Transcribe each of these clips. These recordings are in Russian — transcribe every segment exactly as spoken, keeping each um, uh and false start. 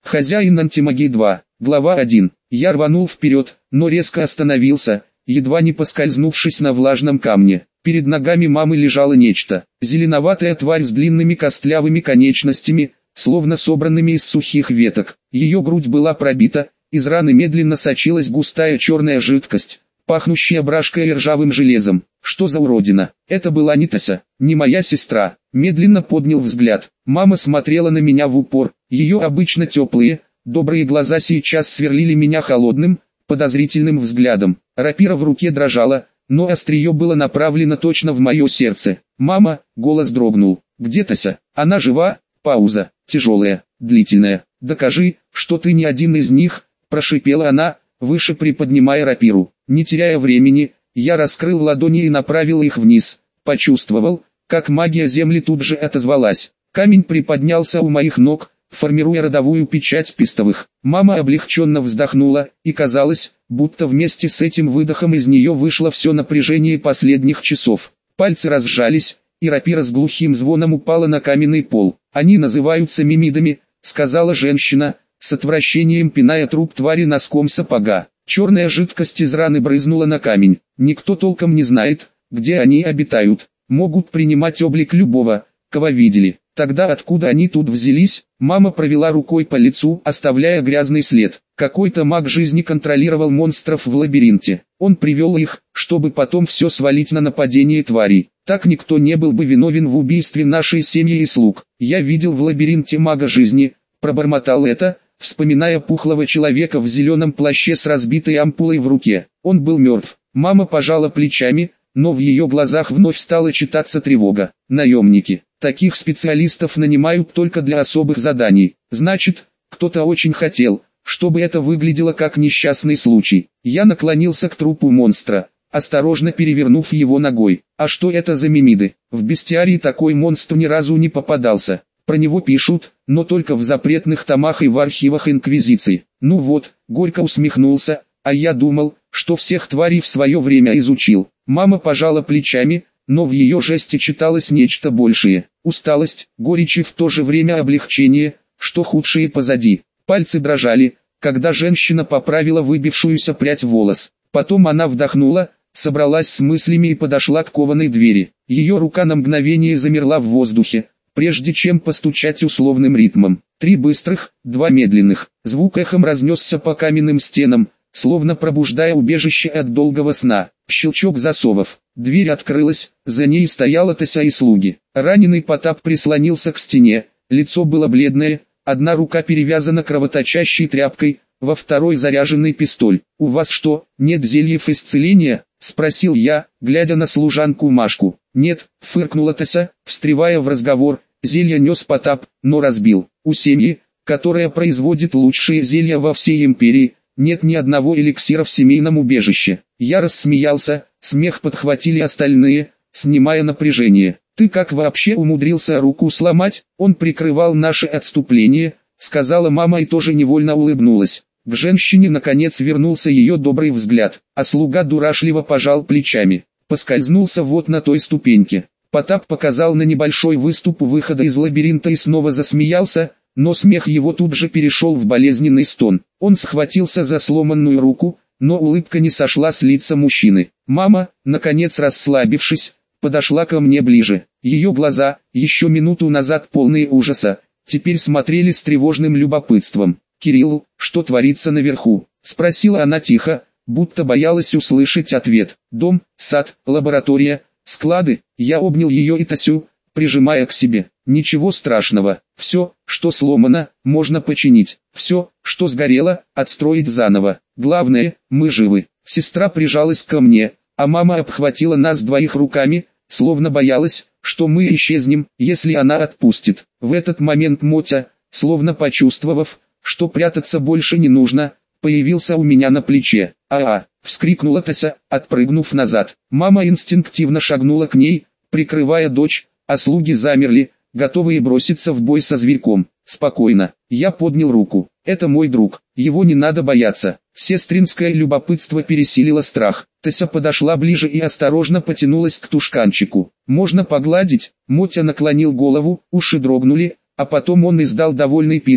Хозяин антимагии два. Глава один. Я рванул вперед, но резко остановился, едва не поскользнувшись на влажном камне. Перед ногами мамы лежало нечто. Зеленоватая тварь с длинными костлявыми конечностями, словно собранными из сухих веток. Ее грудь была пробита, из раны медленно сочилась густая черная жидкость, пахнущая брашкой и ржавым железом. Что за уродина? Это была не Тася, не моя сестра. Медленно поднял взгляд. Мама смотрела на меня в упор. Ее обычно теплые, добрые глаза сейчас сверлили меня холодным, подозрительным взглядом. Рапира в руке дрожала, но острие было направлено точно в мое сердце. «Мама!» — голос дрогнул. «Где Тася? Она жива?» Пауза, тяжелая, длительная. «Докажи, что ты не один из них!» — прошипела она, выше приподнимая рапиру. Не теряя времени, я раскрыл ладони и направил их вниз. Почувствовал, как магия земли тут же отозвалась. Камень приподнялся у моих ног, формируя родовую печать пистовых. Мама облегченно вздохнула, и казалось, будто вместе с этим выдохом из нее вышло все напряжение последних часов. Пальцы разжались, и рапира с глухим звоном упала на каменный пол. «Они называются мимидами», — сказала женщина, с отвращением пиная труп твари носком сапога. Черная жидкость из раны брызнула на камень. Никто толком не знает, где они обитают. Могут принимать облик любого, кого видели. Тогда откуда они тут взялись? Мама провела рукой по лицу, оставляя грязный след. Какой-то маг жизни контролировал монстров в лабиринте. Он привел их, чтобы потом все свалить на нападение тварей. Так никто не был бы виновен в убийстве нашей семьи и слуг. Я видел в лабиринте мага жизни, пробормотал это, вспоминая пухлого человека в зеленом плаще с разбитой ампулой в руке. Он был мертв. Мама пожала плечами, но в ее глазах вновь стала читаться тревога. Наемники. Таких специалистов нанимают только для особых заданий. Значит, кто-то очень хотел, чтобы это выглядело как несчастный случай. Я наклонился к трупу монстра, осторожно перевернув его ногой. А что это за мимиды? В бестиарии такой монстр ни разу не попадался. Про него пишут, но только в запретных томах и в архивах Инквизиции. Ну вот, горько усмехнулся, а я думал, что всех тварей в свое время изучил. Мама пожала плечами, но в ее жесте читалось нечто большее. Усталость, горечь и в то же время облегчение, что худшее позади. Пальцы дрожали, когда женщина поправила выбившуюся прядь волос. Потом она вдохнула, собралась с мыслями и подошла к кованой двери. Ее рука на мгновение замерла в воздухе, прежде чем постучать условным ритмом. Три быстрых, два медленных. Звук эхом разнесся по каменным стенам, словно пробуждая убежище от долгого сна. Щелчок засовов. Дверь открылась, за ней стояла Тася и слуги. Раненый Потап прислонился к стене, лицо было бледное, одна рука перевязана кровоточащей тряпкой, во второй заряженный пистоль. «У вас что, нет зельев исцеления?» — спросил я, глядя на служанку Машку. «Нет», — фыркнула Тася, встревая в разговор, зелье нес Потап, но разбил. «У семьи, которая производит лучшие зелья во всей империи, нет ни одного эликсира в семейном убежище». Я рассмеялся, смех подхватили остальные, снимая напряжение. «Ты как вообще умудрился руку сломать?» «Он прикрывал наше отступление», — сказала мама и тоже невольно улыбнулась. К женщине наконец вернулся ее добрый взгляд, а слуга дурашливо пожал плечами. Поскользнулся вот на той ступеньке. Потап показал на небольшой выступ у выхода из лабиринта и снова засмеялся, но смех его тут же перешел в болезненный стон. Он схватился за сломанную руку, но улыбка не сошла с лица мужчины. Мама, наконец расслабившись, подошла ко мне ближе. Ее глаза, еще минуту назад полные ужаса, теперь смотрели с тревожным любопытством. «Кирилл, что творится наверху?» — спросила она тихо, будто боялась услышать ответ. «Дом, сад, лаборатория, склады». Я обнял ее и Тасю, прижимая к себе. «Ничего страшного, все, что сломано, можно починить. Все, что сгорело, отстроить заново. Главное, мы живы». Сестра прижалась ко мне, а мама обхватила нас двоих руками, словно боялась, что мы исчезнем, если она отпустит. В этот момент Мотя, словно почувствовав, что прятаться больше не нужно, появился у меня на плече. «А-а!» — вскрикнула Тася, отпрыгнув назад. Мама инстинктивно шагнула к ней, прикрывая дочь, а слуги замерли, готовые броситься в бой со зверьком. «Спокойно». Я поднял руку. «Это мой друг, его не надо бояться». Сестринское любопытство пересилило страх. Тася подошла ближе и осторожно потянулась к тушканчику. «Можно погладить?» Мотя наклонил голову, уши дрогнули, а потом он издал довольный писк,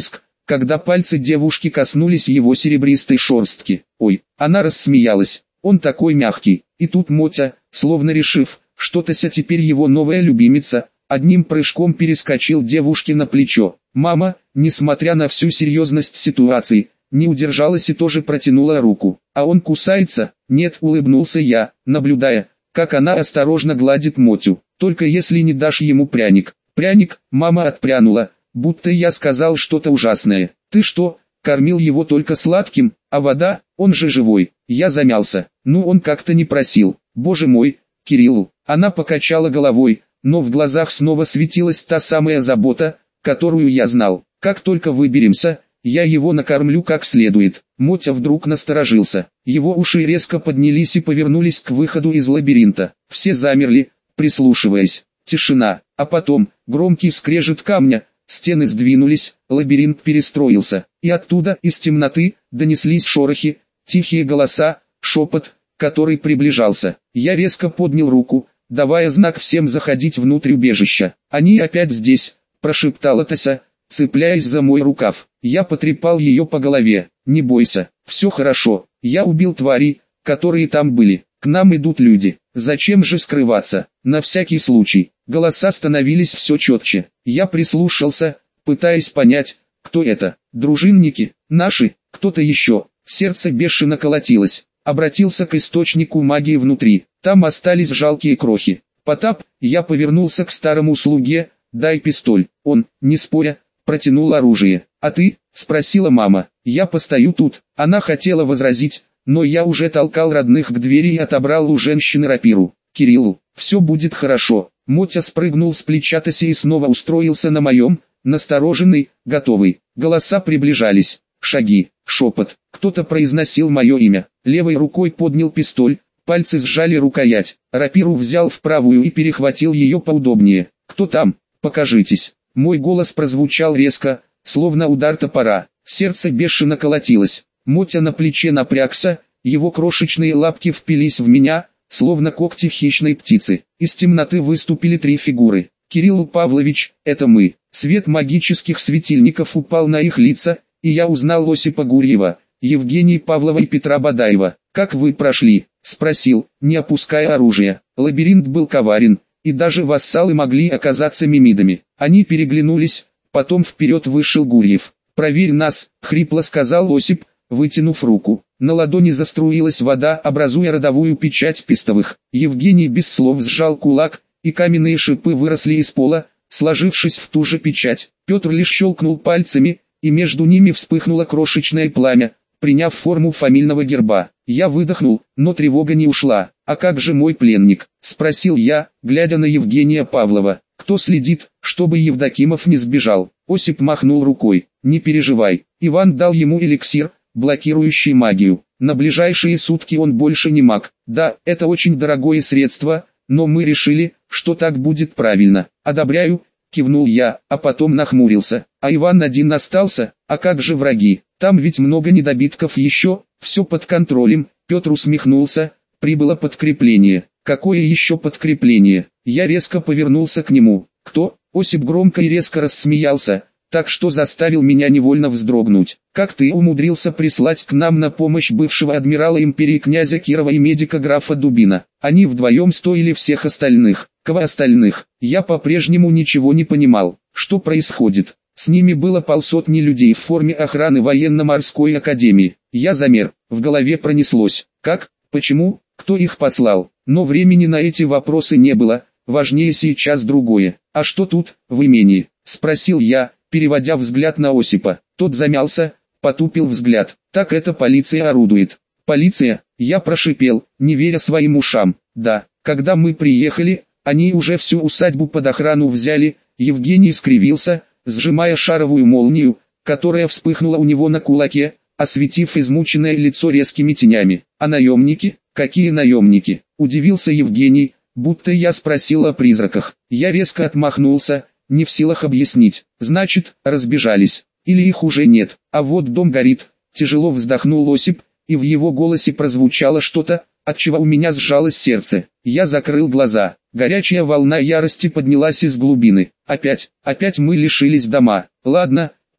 когда пальцы девушки коснулись его серебристой шерстки. Ой, она рассмеялась. Он такой мягкий. И тут Мотя, словно решив, что Тася теперь его новая любимица, одним прыжком перескочил девушке на плечо. Мама, несмотря на всю серьезность ситуации, не удержалась и тоже протянула руку. А он кусается? Нет, улыбнулся я, наблюдая, как она осторожно гладит Мотю. Только если не дашь ему пряник. Пряник, мама отпрянула, будто я сказал что-то ужасное. Ты что, кормил его только сладким, а вода, он же живой. Я замялся. Ну он как-то не просил. Боже мой, Кириллу. Она покачала головой, но в глазах снова светилась та самая забота, которую я знал. Как только выберемся, я его накормлю как следует. Мотя вдруг насторожился. Его уши резко поднялись и повернулись к выходу из лабиринта. Все замерли, прислушиваясь. Тишина, а потом, громкий скрежет камня, стены сдвинулись, лабиринт перестроился. И оттуда, из темноты, донеслись шорохи, тихие голоса, шепот, который приближался. Я резко поднял руку, давая знак всем заходить внутрь убежища. «Они опять здесь», – прошептала Тася, цепляясь за мой рукав. Я потрепал ее по голове. «Не бойся, все хорошо. Я убил тварей, которые там были. К нам идут люди. Зачем же скрываться? На всякий случай». Голоса становились все четче. Я прислушался, пытаясь понять, кто это. Дружинники, наши, кто-то еще. Сердце бешено колотилось. Обратился к источнику магии внутри. Там остались жалкие крохи. Потап, я повернулся к старому слуге. «Дай пистоль». Он, не споря, протянул оружие. «А ты?» – спросила мама. «Я постою тут». Она хотела возразить, но я уже толкал родных к двери и отобрал у женщины рапиру. «Кириллу, все будет хорошо». Мотя спрыгнул с плеча Таси и снова устроился на моем, настороженный, готовый. Голоса приближались. Шаги, шепот. Кто-то произносил мое имя. Левой рукой поднял пистоль, пальцы сжали рукоять. Рапиру взял в правую и перехватил ее поудобнее. «Кто там? Покажитесь». Мой голос прозвучал резко, словно удар топора. Сердце бешено колотилось. Мотя на плече напрягся, его крошечные лапки впились в меня, словно когти хищной птицы. Из темноты выступили три фигуры. «Кирилл Павлович, это мы». Свет магических светильников упал на их лица, и я узнал Осипа Гурьева, Евгения Павлова и Петра Бадаева. «Как вы прошли?» – спросил, не опуская оружия. Лабиринт был коварен, и даже вассалы могли оказаться мимидами. Они переглянулись, потом вперед вышел Гурьев. «Проверь нас», – хрипло сказал Осип, вытянув руку. На ладони заструилась вода, образуя родовую печать Пестовых. Евгений без слов сжал кулак, и каменные шипы выросли из пола, сложившись в ту же печать. Петр лишь щелкнул пальцами, и между ними вспыхнуло крошечное пламя, приняв форму фамильного герба. Я выдохнул, но тревога не ушла. «А как же мой пленник?» – спросил я, глядя на Евгения Павлова. «Кто следит, чтобы Евдокимов не сбежал?» Осип махнул рукой. «Не переживай, Иван дал ему эликсир, блокирующий магию. На ближайшие сутки он больше не маг. Да, это очень дорогое средство, но мы решили, что так будет правильно». «Одобряю», – кивнул я, а потом нахмурился. «А Иван один остался? А как же враги? Там ведь много недобитков еще». «Все под контролем», – Петр усмехнулся. «Прибыло подкрепление». «Какое еще подкрепление?» Я резко повернулся к нему. «Кто?» Осип громко и резко рассмеялся, так что заставил меня невольно вздрогнуть. «Как ты умудрился прислать к нам на помощь бывшего адмирала империи князя Кирова и медика графа Дубина? Они вдвоем стоили всех остальных». «Кого остальных?» Я по-прежнему ничего не понимал. Что происходит? С ними было полсотни людей в форме охраны военно-морской академии. Я замер, в голове пронеслось. Как? Почему? Кто их послал? Но времени на эти вопросы не было, важнее сейчас другое. «А что тут, в имении?» – спросил я, переводя взгляд на Осипа. Тот замялся, потупил взгляд. «Так это полиция орудует». «Полиция?» – я прошипел, не веря своим ушам. «Да, когда мы приехали, они уже всю усадьбу под охрану взяли». Евгений скривился, сжимая шаровую молнию, которая вспыхнула у него на кулаке, осветив измученное лицо резкими тенями. «А наемники? Какие наемники?» – удивился Евгений, будто я спросил о призраках. Я резко отмахнулся, не в силах объяснить. «Значит, разбежались. Или их уже нет. А вот дом горит». Тяжело вздохнул Осип, и в его голосе прозвучало что-то, отчего у меня сжалось сердце. Я закрыл глаза. Горячая волна ярости поднялась из глубины. Опять, опять мы лишились дома. Ладно,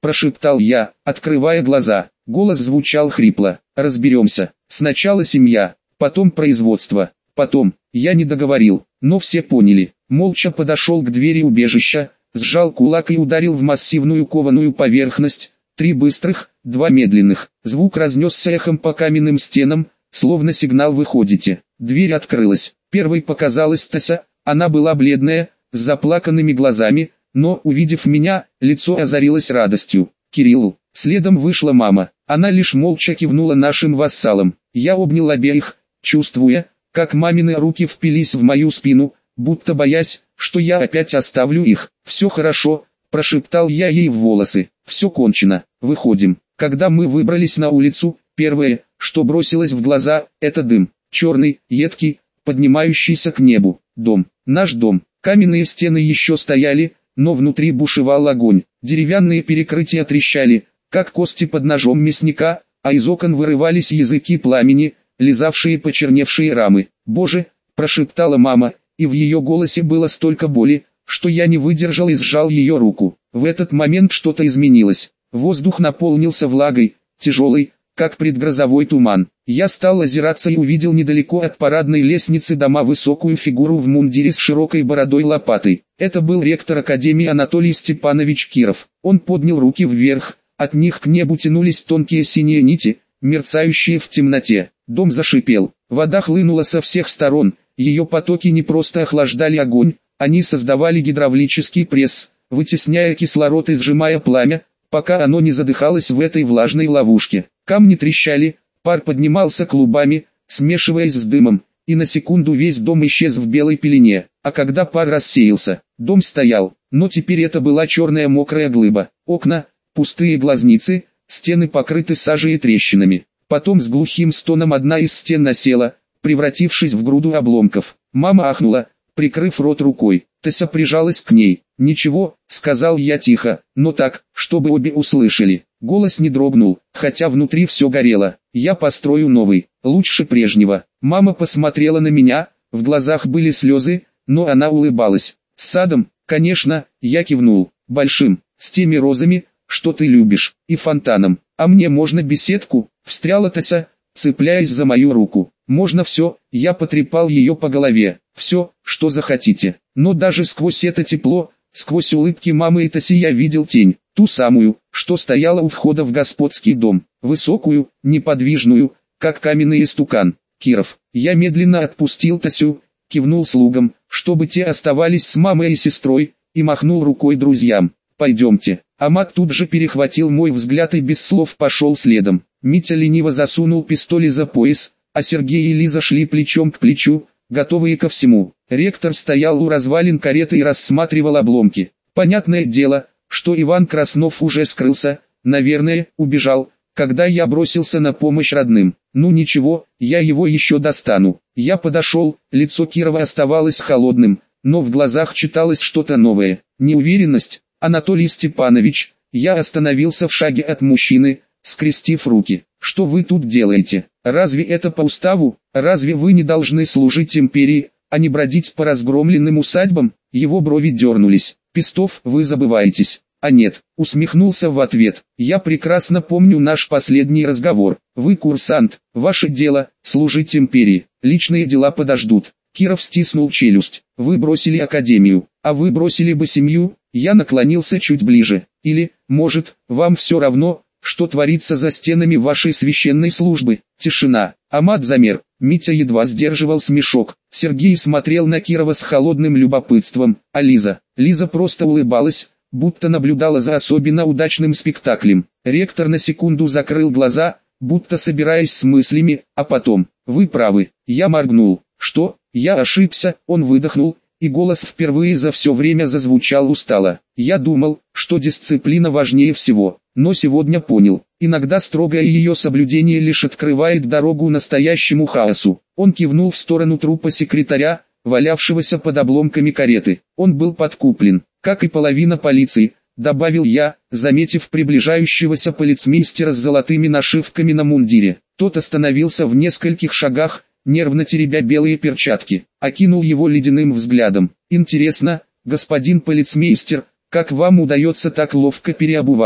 прошептал я, открывая глаза. Голос звучал хрипло. Разберемся. Сначала семья, потом производство, потом... Я не договорил, но все поняли. Молча подошел к двери убежища, сжал кулак и ударил в массивную кованую поверхность. Три быстрых, два медленных. Звук разнесся эхом по каменным стенам, словно сигнал «выходите». Дверь открылась. Первой показалась Тася, она была бледная, с заплаканными глазами, но, увидев меня, лицо озарилось радостью. Кириллу. Следом вышла мама. Она лишь молча кивнула нашим вассалам. Я обнял обеих, чувствуя, как мамины руки впились в мою спину, будто боясь, что я опять оставлю их. «Все хорошо», – прошептал я ей в волосы. «Все кончено, выходим». Когда мы выбрались на улицу, первое, что бросилось в глаза, это дым. Черный, едкий, поднимающийся к небу. Дом. Наш дом. Каменные стены еще стояли, но внутри бушевал огонь. Деревянные перекрытия трещали, как кости под ножом мясника, а из окон вырывались языки пламени, лизавшие почерневшие рамы. «Боже!» – прошептала мама, и в ее голосе было столько боли, что я не выдержал и сжал ее руку. В этот момент что-то изменилось. Воздух наполнился влагой, тяжелый, как предгрозовой туман. Я стал озираться и увидел недалеко от парадной лестницы дома высокую фигуру в мундире с широкой бородой лопатой. Это был ректор Академии Анатолий Степанович Киров. Он поднял руки вверх, от них к небу тянулись тонкие синие нити, мерцающие в темноте. Дом зашипел, вода хлынула со всех сторон, ее потоки не просто охлаждали огонь, они создавали гидравлический пресс, вытесняя кислород и сжимая пламя, пока оно не задыхалось в этой влажной ловушке. Камни трещали, пар поднимался клубами, смешиваясь с дымом, и на секунду весь дом исчез в белой пелене. А когда пар рассеялся, дом стоял, но теперь это была черная мокрая глыба. Окна, пустые глазницы, стены покрыты сажей и трещинами. Потом с глухим стоном одна из стен насела, превратившись в груду обломков. Мама ахнула, прикрыв рот рукой. Тася прижалась к ней. «Ничего», — сказал я тихо, но так, чтобы обе услышали. Голос не дрогнул, хотя внутри все горело. «Я построю новый, лучше прежнего». Мама посмотрела на меня, в глазах были слезы, но она улыбалась. «С садом, конечно», — я кивнул. «Большим, с теми розами, что ты любишь, и фонтаном. А мне можно беседку?» — встряла Тася, цепляясь за мою руку. «Можно все», — я потрепал ее по голове. «Все, что захотите». Но даже сквозь это тепло, сквозь улыбки мамы и Таси я видел тень, ту самую, что стояла у входа в господский дом, высокую, неподвижную, как каменный истукан. «Киров». Я медленно отпустил Тасю, кивнул слугам, чтобы те оставались с мамой и сестрой, и махнул рукой друзьям. «Пойдемте». Амат тут же перехватил мой взгляд и без слов пошел следом. Митя лениво засунул пистоль за пояс, а Сергей и Лиза шли плечом к плечу, готовые ко всему. Ректор стоял у развалин кареты и рассматривал обломки. Понятное дело, что Иван Краснов уже скрылся, наверное, убежал, когда я бросился на помощь родным. Ну ничего, я его еще достану. Я подошел, лицо Кирова оставалось холодным, но в глазах читалось что-то новое. Неуверенность. «Анатолий Степанович», я остановился в шаге от мужчины, скрестив руки. «Что вы тут делаете? Разве это по уставу? Разве вы не должны служить империи, а не бродить по разгромленным усадьбам?» Его брови дернулись. «Пестов, вы забываетесь». «А нет», усмехнулся в ответ. «Я прекрасно помню наш последний разговор. Вы курсант, ваше дело – служить империи, личные дела подождут». Киров стиснул челюсть. «Вы бросили академию, а вы бросили бы семью?» Я наклонился чуть ближе. «Или, может, вам все равно, что творится за стенами вашей священной службы?» Тишина. Амат замер. Митя едва сдерживал смешок. Сергей смотрел на Кирова с холодным любопытством, а Лиза... Лиза просто улыбалась, будто наблюдала за особенно удачным спектаклем. Ректор на секунду закрыл глаза, будто собираясь с мыслями, а потом: «Вы правы». Я моргнул. «Что?» Я ошибся, он выдохнул, и голос впервые за все время зазвучал устало. «Я думал, что дисциплина важнее всего, но сегодня понял, иногда строгое ее соблюдение лишь открывает дорогу настоящему хаосу». Он кивнул в сторону трупа секретаря, валявшегося под обломками кареты. «Он был подкуплен, как и половина полиции», добавил я, заметив приближающегося полицмейстера с золотыми нашивками на мундире. Тот остановился в нескольких шагах, нервно теребя белые перчатки, окинул его ледяным взглядом. «Интересно, господин полицмейстер, как вам удается так ловко переобуваться?»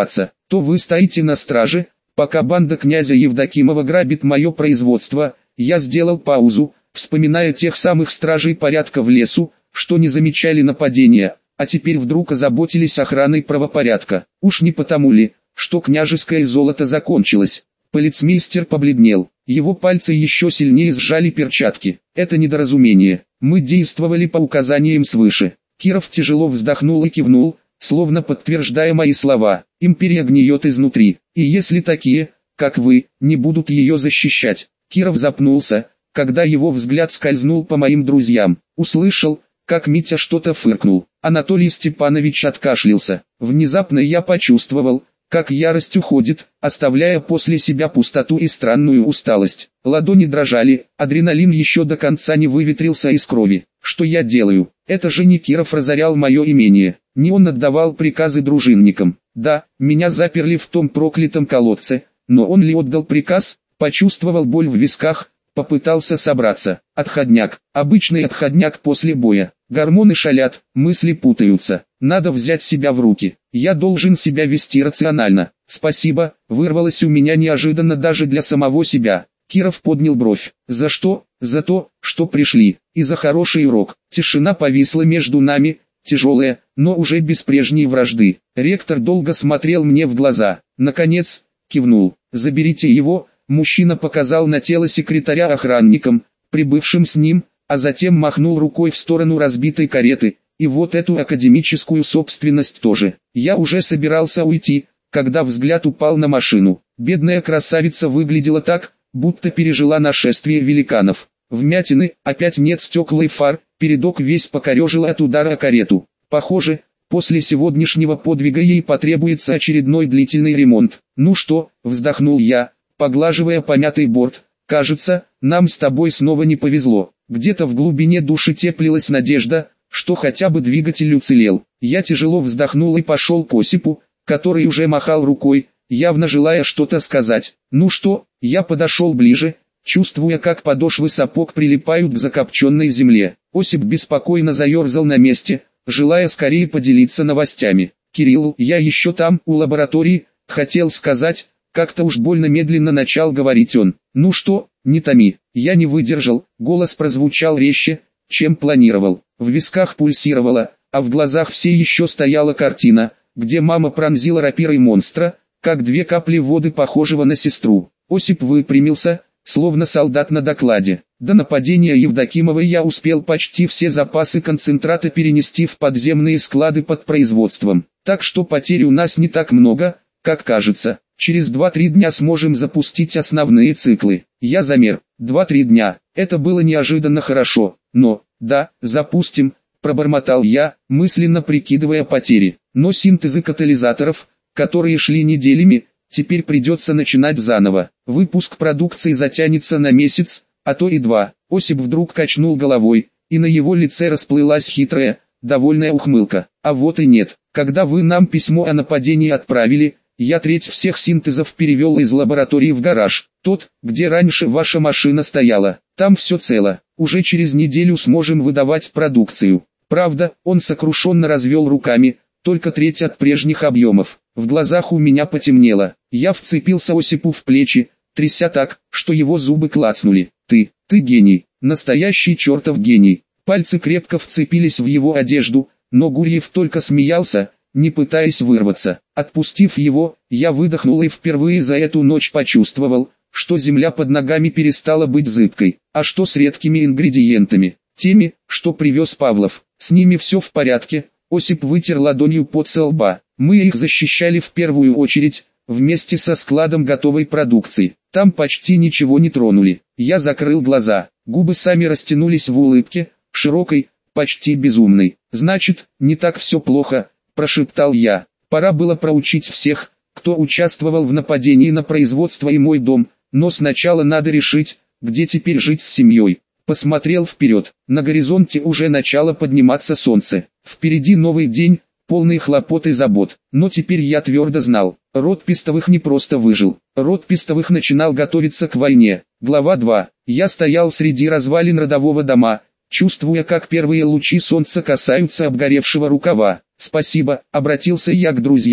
то вы стоите на страже, пока банда князя Евдокимова грабит мое производство. Я сделал паузу, вспоминая тех самых стражей порядка в лесу, что не замечали нападения, а теперь вдруг озаботились охраной правопорядка. Уж не потому ли, что княжеское золото закончилось? Полицмейстер побледнел, его пальцы еще сильнее сжали перчатки. Это недоразумение, мы действовали по указаниям свыше. Киров тяжело вздохнул и кивнул, словно подтверждая мои слова. Империя гниет изнутри, и если такие, как вы, не будут ее защищать. Киров запнулся, когда его взгляд скользнул по моим друзьям. Услышал, как Митя что-то фыркнул. Анатолий Степанович откашлялся. Внезапно я почувствовал, как ярость уходит, оставляя после себя пустоту и странную усталость. Ладони дрожали, адреналин еще до конца не выветрился из крови. Что я делаю? Это же не Киров разорял мое имение, не он отдавал приказы дружинникам. Да, меня заперли в том проклятом колодце, но он ли отдал приказ? Почувствовал боль в висках, попытался собраться. Отходняк, обычный отходняк после боя. Гормоны шалят, мысли путаются. Надо взять себя в руки. Я должен себя вести рационально. Спасибо, вырвалось у меня неожиданно даже для самого себя. Киров поднял бровь. За что? За то, что пришли. И за хороший урок. Тишина повисла между нами, тяжелая, но уже без прежней вражды. Ректор долго смотрел мне в глаза. Наконец, кивнул. Заберите его. Мужчина показал на тело секретаря охранникам, прибывшим с ним, а затем махнул рукой в сторону разбитой кареты, и вот эту академическую собственность тоже. Я уже собирался уйти, когда взгляд упал на машину. Бедная красавица выглядела так, будто пережила нашествие великанов. Вмятины, опять нет стекла и фар, передок весь покорежило от удара о карету. Похоже, после сегодняшнего подвига ей потребуется очередной длительный ремонт. Ну что, вздохнул я, поглаживая помятый борт, кажется, нам с тобой снова не повезло. Где-то в глубине души теплилась надежда, что хотя бы двигатель уцелел. Я тяжело вздохнул и пошел к Осипу, который уже махал рукой, явно желая что-то сказать. Ну что, я подошел ближе, чувствуя, как подошвы сапог прилипают к закопченной земле. Осип беспокойно заерзал на месте, желая скорее поделиться новостями. «Кирилл, я еще там, у лаборатории», хотел сказать, как-то уж больно медленно начал говорить он. «Ну что, не томи». Я не выдержал, голос прозвучал резче, чем планировал. В висках пульсировало, а в глазах все еще стояла картина, где мама пронзила рапирой монстра, как две капли воды похожего на сестру. Осип выпрямился, словно солдат на докладе. До нападения Евдокимовой я успел почти все запасы концентрата перенести в подземные склады под производством, так что потерь у нас не так много, как кажется. Через два-три дня сможем запустить основные циклы. Я замер. два-три дня. Это было неожиданно хорошо. Но, да, запустим, пробормотал я, мысленно прикидывая потери. Но синтезы катализаторов, которые шли неделями, теперь придется начинать заново. Выпуск продукции затянется на месяц, а то и два. Осип вдруг качнул головой, и на его лице расплылась хитрая, довольная ухмылка. А вот и нет. Когда вы нам письмо о нападении отправили, я треть всех синтезов перевел из лаборатории в гараж, тот, где раньше ваша машина стояла. Там все цело, уже через неделю сможем выдавать продукцию. Правда, он сокрушенно развел руками, только треть от прежних объемов. В глазах у меня потемнело, я вцепился Осипу в плечи, тряся так, что его зубы клацнули. Ты, ты гений, настоящий чертов гений. Пальцы крепко вцепились в его одежду, но Гурьев только смеялся, не пытаясь вырваться. Отпустив его, я выдохнул и впервые за эту ночь почувствовал, что земля под ногами перестала быть зыбкой. А что с редкими ингредиентами? Теми, что привез Павлов. С ними все в порядке. Осип вытер ладонью пот со лба. Мы их защищали в первую очередь, вместе со складом готовой продукции. Там почти ничего не тронули. Я закрыл глаза. Губы сами растянулись в улыбке, широкой, почти безумной. Значит, не так все плохо, прошептал я. Пора было проучить всех, кто участвовал в нападении на производство и мой дом, но сначала надо решить, где теперь жить с семьей. Посмотрел вперед, на горизонте уже начало подниматься солнце. Впереди новый день, полный хлопот и забот. Но теперь я твердо знал, род Пестовых не просто выжил. Род Пестовых начинал готовиться к войне. Глава два. Я стоял среди развалин родового дома, чувствуя, как первые лучи солнца касаются обгоревшего рукава. «Спасибо», — обратился я к друзьям.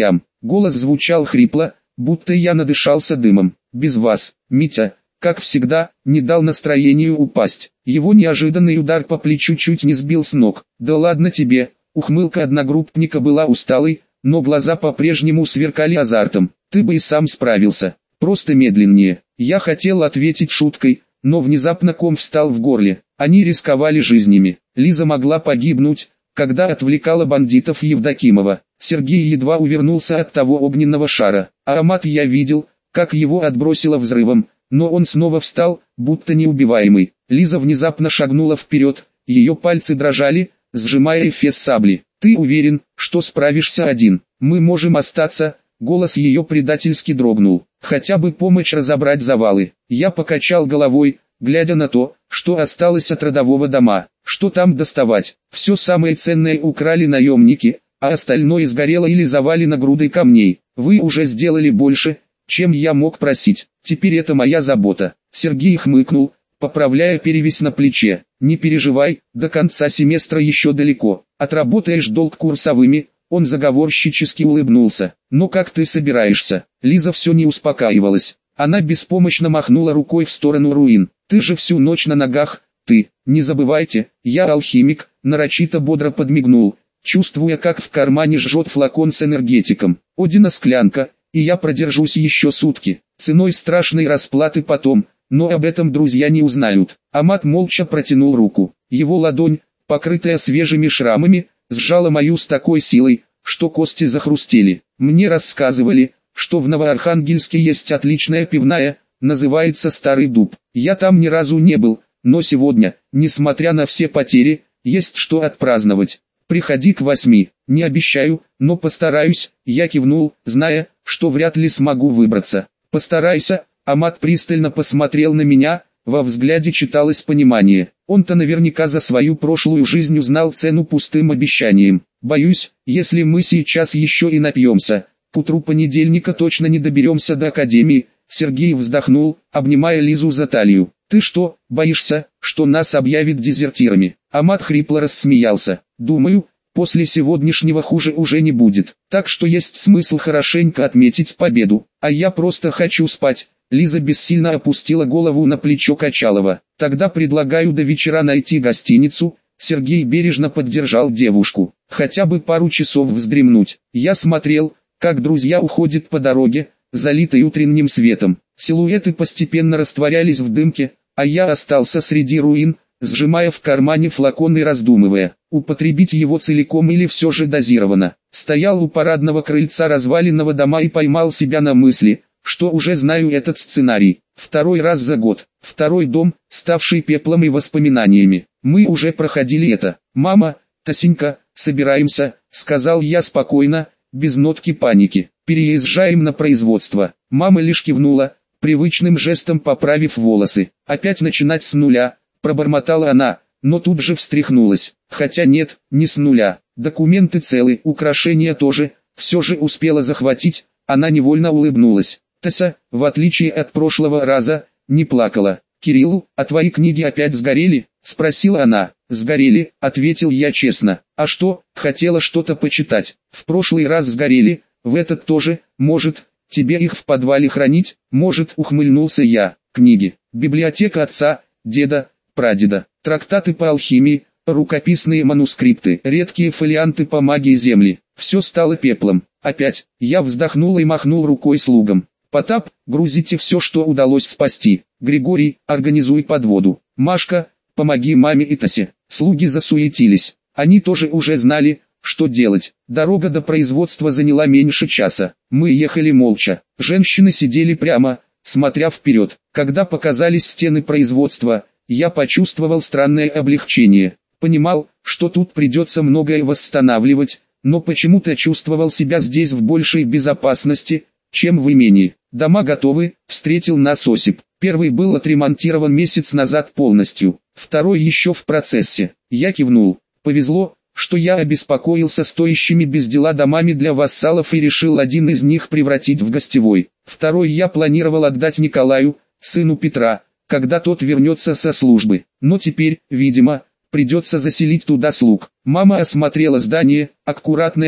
Голос звучал хрипло, будто я надышался дымом. Без вас, Митя, как всегда, не дал настроению упасть. Его неожиданный удар по плечу чуть не сбил с ног. Да ладно тебе, ухмылка одногруппника была усталой, но глаза по-прежнему сверкали азартом. Ты бы и сам справился, просто медленнее. Я хотел ответить шуткой, но внезапно ком встал в горле. Они рисковали жизнями. Лиза могла погибнуть, когда отвлекала бандитов Евдокимова. Сергей едва увернулся от того огненного шара. А Амат я видел, как его отбросило взрывом, но он снова встал, будто неубиваемый. Лиза внезапно шагнула вперед, ее пальцы дрожали, сжимая эфес сабли. «Ты уверен, что справишься один? Мы можем остаться?» Голос ее предательски дрогнул. «Хотя бы помочь разобрать завалы». Я покачал головой, глядя на то, что осталось от родового дома. Что там доставать? Все самое ценное украли наемники, а остальное сгорело или завалено грудой камней. Вы уже сделали больше, чем я мог просить. Теперь это моя забота. Сергей хмыкнул, поправляя перевязь на плече. Не переживай, до конца семестра еще далеко. Отработаешь долг курсовыми. Он заговорщически улыбнулся. Но как ты собираешься? Лиза все не успокаивалась. Она беспомощно махнула рукой в сторону руин. Ты же всю ночь на ногах. Ты, не забывайте, я алхимик, нарочито бодро подмигнул, чувствуя, как в кармане жжет флакон с энергетиком. Одина склянка, и я продержусь еще сутки, ценой страшной расплаты потом, но об этом друзья не узнают. Амат молча протянул руку. Его ладонь, покрытая свежими шрамами, сжала мою с такой силой, что кости захрустели. Мне рассказывали, что в Новоархангельске есть отличная пивная, называется Старый Дуб. Я там ни разу не был, но сегодня, несмотря на все потери, есть что отпраздновать. Приходи к восьми, не обещаю, но постараюсь. Я кивнул, зная, что вряд ли смогу выбраться. Постарайся. Амат пристально посмотрел на меня, во взгляде читалось понимание. Он-то наверняка за свою прошлую жизнь узнал цену пустым обещаниям. Боюсь, если мы сейчас еще и напьемся, к утру понедельника точно не доберемся до академии. Сергей вздохнул, обнимая Лизу за талию. «Ты что, боишься, что нас объявят дезертирами?» Амат хрипло рассмеялся. «Думаю, после сегодняшнего хуже уже не будет, так что есть смысл хорошенько отметить победу, а я просто хочу спать». Лиза бессильно опустила голову на плечо Качалова. «Тогда предлагаю до вечера найти гостиницу». Сергей бережно поддержал девушку. «Хотя бы пару часов вздремнуть». Я смотрел, как друзья уходят по дороге, залитой утренним светом. Силуэты постепенно растворялись в дымке, а я остался среди руин, сжимая в кармане флакон и раздумывая, употребить его целиком или все же дозированно. Стоял у парадного крыльца разваленного дома и поймал себя на мысли, что уже знаю этот сценарий. Второй раз за год, второй дом, ставший пеплом и воспоминаниями. Мы уже проходили это. «Мама, Тасенька, собираемся», — сказал я спокойно, без нотки паники. «Переезжаем на производство». Мама лишь кивнула, привычным жестом поправив волосы. «Опять начинать с нуля», — пробормотала она, но тут же встряхнулась. «Хотя нет, не с нуля. Документы целы, украшения тоже, все же успела захватить». Она невольно улыбнулась. Тася, в отличие от прошлого раза, не плакала. «Кирилл, а твои книги опять сгорели?» — спросила она. «Сгорели», — ответил я честно. «А что, хотела что-то почитать?» «В прошлый раз сгорели, в этот тоже, может, тебе их в подвале хранить?» «Может», — ухмыльнулся я. «Книги, библиотека отца, деда, прадеда, трактаты по алхимии, рукописные манускрипты, редкие фолианты по магии земли. Все стало пеплом. Опять». Я вздохнул и махнул рукой слугам. «Потап, грузите все, что удалось спасти. Григорий, организуй подводу. Машка, помоги маме и Тасе». Слуги засуетились. Они тоже уже знали, что делать. Дорога до производства заняла меньше часа. Мы ехали молча. Женщины сидели прямо, смотря вперед. Когда показались стены производства, я почувствовал странное облегчение. Понимал, что тут придется многое восстанавливать, но почему-то чувствовал себя здесь в большей безопасности, чем в имении. Дома готовы, встретил нас Осип. Первый был отремонтирован месяц назад полностью, второй еще в процессе. Я кивнул. Повезло, что я обеспокоился стоящими без дела домами для вассалов и решил один из них превратить в гостевой. Второй я планировал отдать Николаю, сыну Петра, когда тот вернется со службы. Но теперь, видимо, придется заселить туда слуг. Мама осмотрела здание, аккуратное,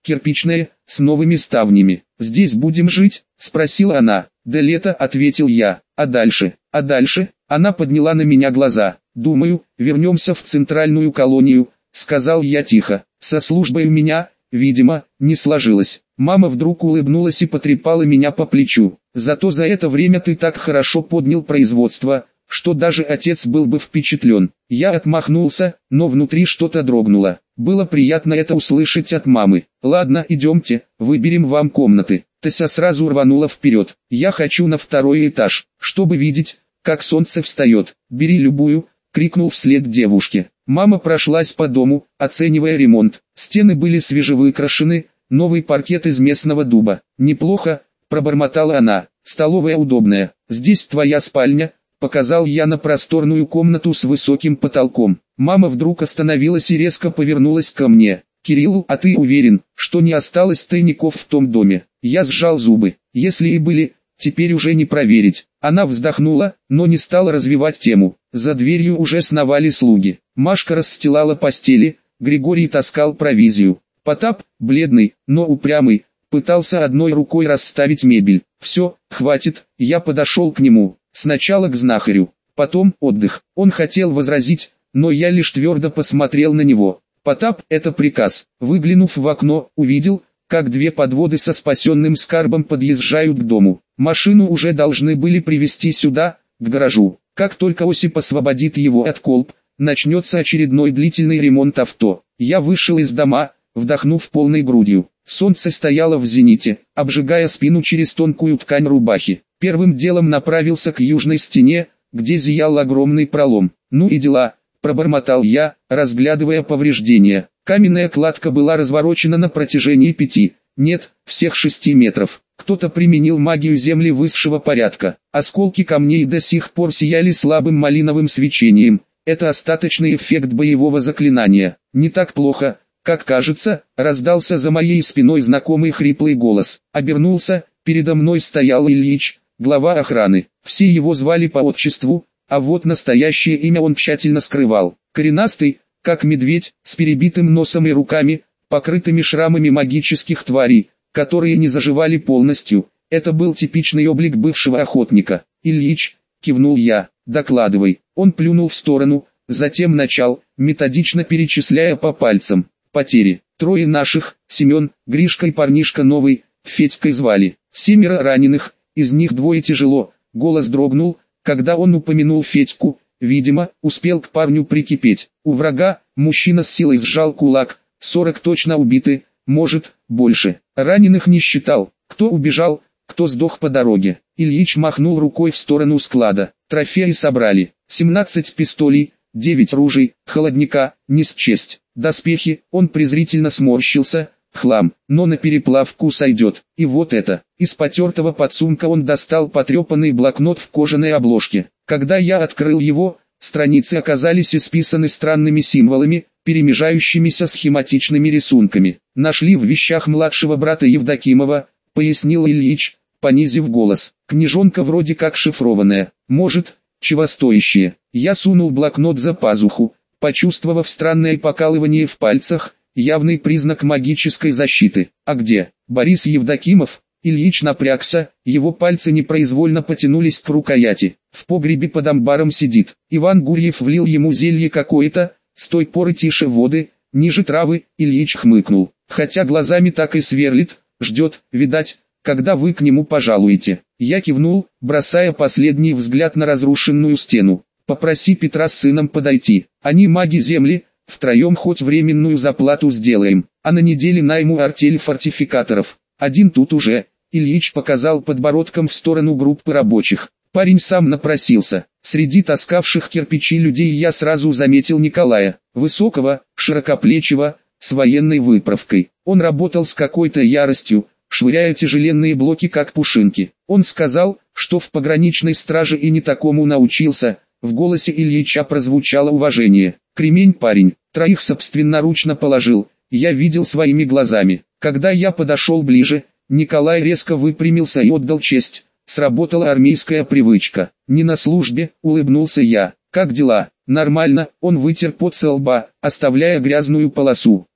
кирпичная, с новыми ставнями. «Здесь будем жить?» – спросила она. «До лета», – ответил я. «А дальше?» «А дальше?» Она подняла на меня глаза. «Думаю, вернемся в центральную колонию», – сказал я тихо. «Со службой у меня, видимо, не сложилось». Мама вдруг улыбнулась и потрепала меня по плечу. «Зато за это время ты так хорошо поднял производство, что даже отец был бы впечатлен». Я отмахнулся, но внутри что-то дрогнуло. Было приятно это услышать от мамы. «Ладно, идемте, выберем вам комнаты». Тася сразу рванула вперед. «Я хочу на второй этаж, чтобы видеть, как солнце встает». «Бери любую», — крикнул вслед девушке. Мама прошлась по дому, оценивая ремонт. Стены были свежевыкрашены, новый паркет из местного дуба. «Неплохо», — пробормотала она. «Столовая удобная. Здесь твоя спальня», — показал я на просторную комнату с высоким потолком. Мама вдруг остановилась и резко повернулась ко мне. «Кирилл, а ты уверен, что не осталось тайников в том доме?» Я сжал зубы. «Если и были, теперь уже не проверить». Она вздохнула, но не стала развивать тему. За дверью уже сновали слуги. Машка расстилала постели, Григорий таскал провизию. Потап, бледный, но упрямый, пытался одной рукой расставить мебель. «Все, хватит», я подошел к нему. Сначала к знахарю, потом отдых. Он хотел возразить, но я лишь твердо посмотрел на него. «Потап, это приказ». Выглянув в окно, увидел, как две подводы со спасенным скарбом подъезжают к дому. Машину уже должны были привезти сюда, к гаражу. Как только Осип освободит его от колб, начнется очередной длительный ремонт авто. Я вышел из дома, вдохнув полной грудью. Солнце стояло в зените, обжигая спину через тонкую ткань рубахи. Первым делом направился к южной стене, где зиял огромный пролом. «Ну и дела», — пробормотал я, разглядывая повреждения. Каменная кладка была разворочена на протяжении пяти, нет, всех шести метров. Кто-то применил магию земли высшего порядка. Осколки камней до сих пор сияли слабым малиновым свечением. Это остаточный эффект боевого заклинания. «Не так плохо, как кажется», — раздался за моей спиной знакомый хриплый голос. Обернулся, передо мной стоял Ильич, глава охраны. Все его звали по отчеству, а вот настоящее имя он тщательно скрывал. Коренастый, как медведь, с перебитым носом и руками, покрытыми шрамами магических тварей, которые не заживали полностью. Это был типичный облик бывшего охотника. «Ильич», — кивнул я, — «докладывай». Он плюнул в сторону, затем начал, методично перечисляя по пальцам. Потери. Трое наших, Семен, Гришка и парнишка новый, Федькой звали. Семеро раненых, из них двое тяжело. Голос дрогнул, когда он упомянул Федьку, видимо, успел к парню прикипеть. У врага, мужчина с силой сжал кулак, сорок точно убиты, может, больше. Раненых не считал, кто убежал, кто сдох по дороге. Ильич махнул рукой в сторону склада. Трофеи собрали. семнадцать пистолей, девять ружей, холодника, не счесть. Доспехи, он презрительно сморщился, хлам, но на переплавку сойдет. И вот это. Из потертого подсумка он достал потрепанный блокнот в кожаной обложке. Когда я открыл его, страницы оказались исписаны странными символами, перемежающимися схематичными рисунками. «Нашли в вещах младшего брата Евдокимова», — пояснил Ильич, понизив голос. «Книжонка вроде как шифрованная, может, чего стоящее». Я сунул блокнот за пазуху, почувствовав странное покалывание в пальцах, явный признак магической защиты. «А где Борис Евдокимов?» Ильич напрягся, его пальцы непроизвольно потянулись к рукояти. «В погребе под амбаром сидит». Иван Гурьев влил ему зелье какое-то, с той поры тише воды, ниже травы. Ильич хмыкнул. «Хотя глазами так и сверлит, ждет, видать, когда вы к нему пожалуете». Я кивнул, бросая последний взгляд на разрушенную стену. «Попроси Петра с сыном подойти. Они маги земли, втроем хоть временную заплату сделаем, а на неделе найму артель фортификаторов. Один тут уже». Ильич показал подбородком в сторону группы рабочих. Парень сам напросился. Среди таскавших кирпичи людей я сразу заметил Николая, высокого, широкоплечего, с военной выправкой. Он работал с какой-то яростью, швыряя тяжеленные блоки как пушинки. Он сказал, что в пограничной страже и не такому научился. В голосе Ильича прозвучало уважение. «Кремень парень, троих собственноручно положил, я видел своими глазами». Когда я подошел ближе, Николай резко выпрямился и отдал честь. Сработала армейская привычка. «Не на службе», — улыбнулся я. «Как дела?» «Нормально», — он вытер пот со лба, оставляя грязную полосу.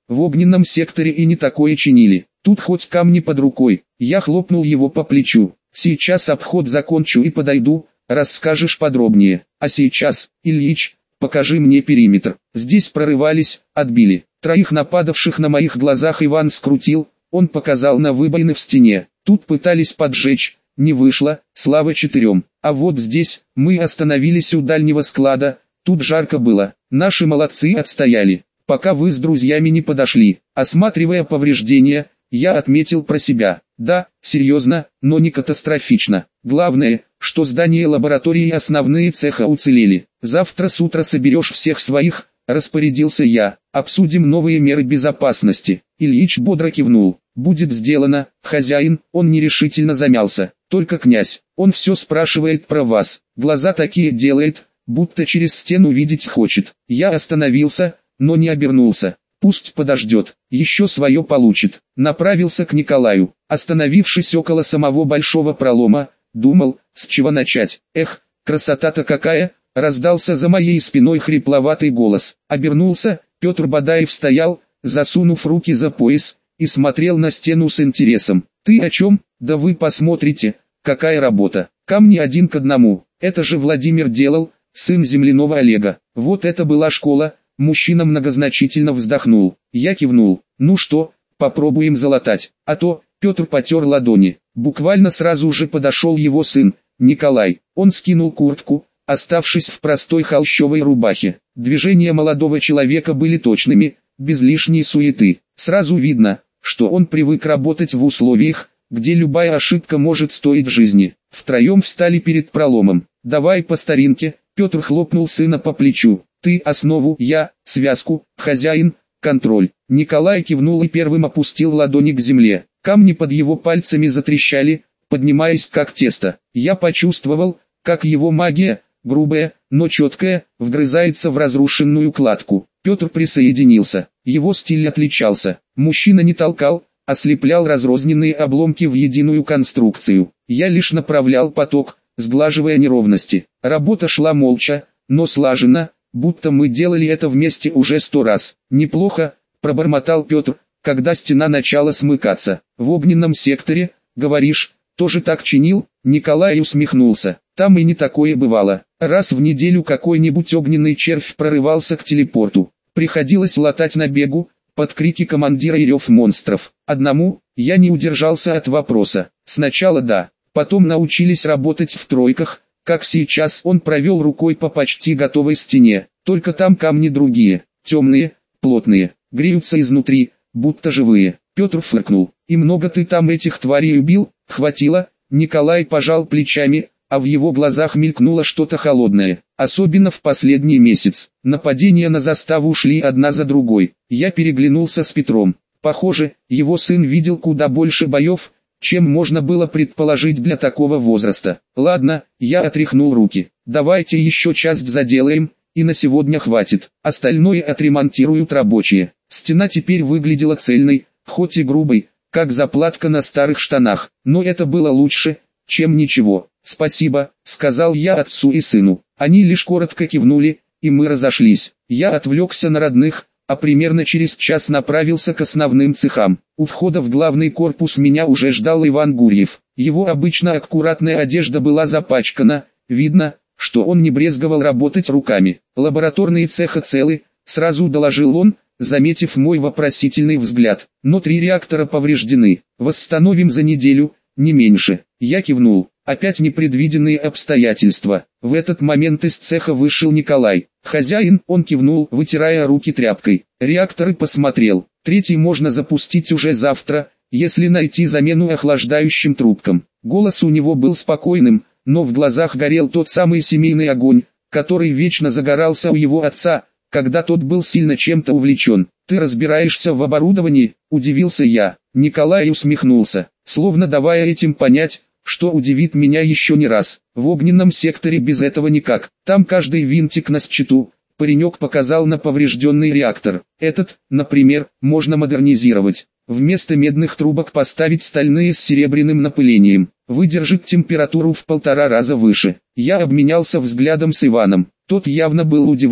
В огненном секторе и не такое чинили. Тут хоть камни под рукой. Я хлопнул его по плечу. Сейчас обход закончу и подойду, расскажешь подробнее. А сейчас, Ильич, покажи мне периметр. Здесь прорывались, отбили. Троих нападавших на моих глазах Иван скрутил, он показал на выбоины в стене. Тут пытались поджечь, не вышло, слава четырем. А вот здесь, мы остановились у дальнего склада, тут жарко было. Наши молодцы отстояли, пока вы с друзьями не подошли. Осматривая повреждения, я отметил про себя. Да, серьезно, но не катастрофично. Главное, что здание лаборатории и основные цеха уцелели. Завтра с утра соберешь всех своих, распорядился я. Обсудим новые меры безопасности. Ильич бодро кивнул. Будет сделано, хозяин. Он нерешительно замялся. Только князь, он все спрашивает про вас. Глаза такие делает, будто через стену видеть хочет. Я остановился, но не обернулся. Пусть подождет, еще свое получит. Направился к Николаю. Остановившись около самого большого пролома, думал, с чего начать. Эх, красота-то какая! Раздался за моей спиной хрипловатый голос. Обернулся, Петр Бадаев стоял, засунув руки за пояс, и смотрел на стену с интересом. Ты о чем? Да вы посмотрите, какая работа. Камни один к одному. Это же Владимир делал, сын земляного Олега. Вот это была школа. Мужчина многозначительно вздохнул. Я кивнул. Ну что, попробуем залатать. А то, Петр потер ладони. Буквально сразу же подошел его сын, Николай. Он скинул куртку, оставшись в простой холщовой рубахе. Движения молодого человека были точными, без лишней суеты. Сразу видно, что он привык работать в условиях, где любая ошибка может стоить жизни. Втроем встали перед проломом. «Давай по старинке», Петр хлопнул сына по плечу. «Ты основу, я, связку, хозяин, контроль». Николай кивнул и первым опустил ладони к земле. Камни под его пальцами затрещали, поднимаясь как тесто. Я почувствовал, как его магия, грубая, но четкая, вгрызается в разрушенную кладку. Петр присоединился. Его стиль отличался. Мужчина не толкал, ослеплял разрозненные обломки в единую конструкцию. Я лишь направлял поток, сглаживая неровности. Работа шла молча, но слаженно, будто мы делали это вместе уже сто раз. «Неплохо», — пробормотал Петр, когда стена начала смыкаться. «В огненном секторе, говоришь, тоже так чинил?» Николай усмехнулся. «Там и не такое бывало. Раз в неделю какой-нибудь огненный червь прорывался к телепорту. Приходилось латать на бегу, под крики командира и рев монстров. Одному, я не удержался от вопроса. Сначала да, потом научились работать в тройках, как сейчас». Он провел рукой по почти готовой стене. «Только там камни другие, темные, плотные, греются изнутри, будто живые». Петр фыркнул. «И много ты там этих тварей убил?» «Хватило». Николай пожал плечами, а в его глазах мелькнуло что-то холодное. «Особенно в последний месяц. Нападения на заставу шли одна за другой». Я переглянулся с Петром. Похоже, его сын видел куда больше боев, чем можно было предположить для такого возраста. «Ладно», я отряхнул руки. «Давайте еще часть заделаем, и на сегодня хватит. Остальное отремонтируют рабочие». Стена теперь выглядела цельной, хоть и грубой, как заплатка на старых штанах, но это было лучше, чем ничего. «Спасибо», — сказал я отцу и сыну. Они лишь коротко кивнули, и мы разошлись. Я отвлекся на родных, а примерно через час направился к основным цехам. У входа в главный корпус меня уже ждал Иван Гурьев. Его обычно аккуратная одежда была запачкана, видно, что он не брезговал работать руками. «Лабораторные цеха целы», — сразу доложил он, заметив мой вопросительный взгляд. «Но три реактора повреждены. Восстановим за неделю, не меньше». Я кивнул. Опять непредвиденные обстоятельства. В этот момент из цеха вышел Николай. «Хозяин», он кивнул, вытирая руки тряпкой. «Реакторы посмотрел. Третий можно запустить уже завтра, если найти замену охлаждающим трубкам». Голос у него был спокойным, но в глазах горел тот самый семейный огонь, который вечно загорался у его отца, когда тот был сильно чем-то увлечен. «Ты разбираешься в оборудовании?» – удивился я. Николай усмехнулся, словно давая этим понять, что удивит меня еще не раз. «В огненном секторе без этого никак. Там каждый винтик на счету». Паренек показал на поврежденный реактор. «Этот, например, можно модернизировать. Вместо медных трубок поставить стальные с серебряным напылением. Выдержит температуру в полтора раза выше». Я обменялся взглядом с Иваном. Тот явно был удивлен.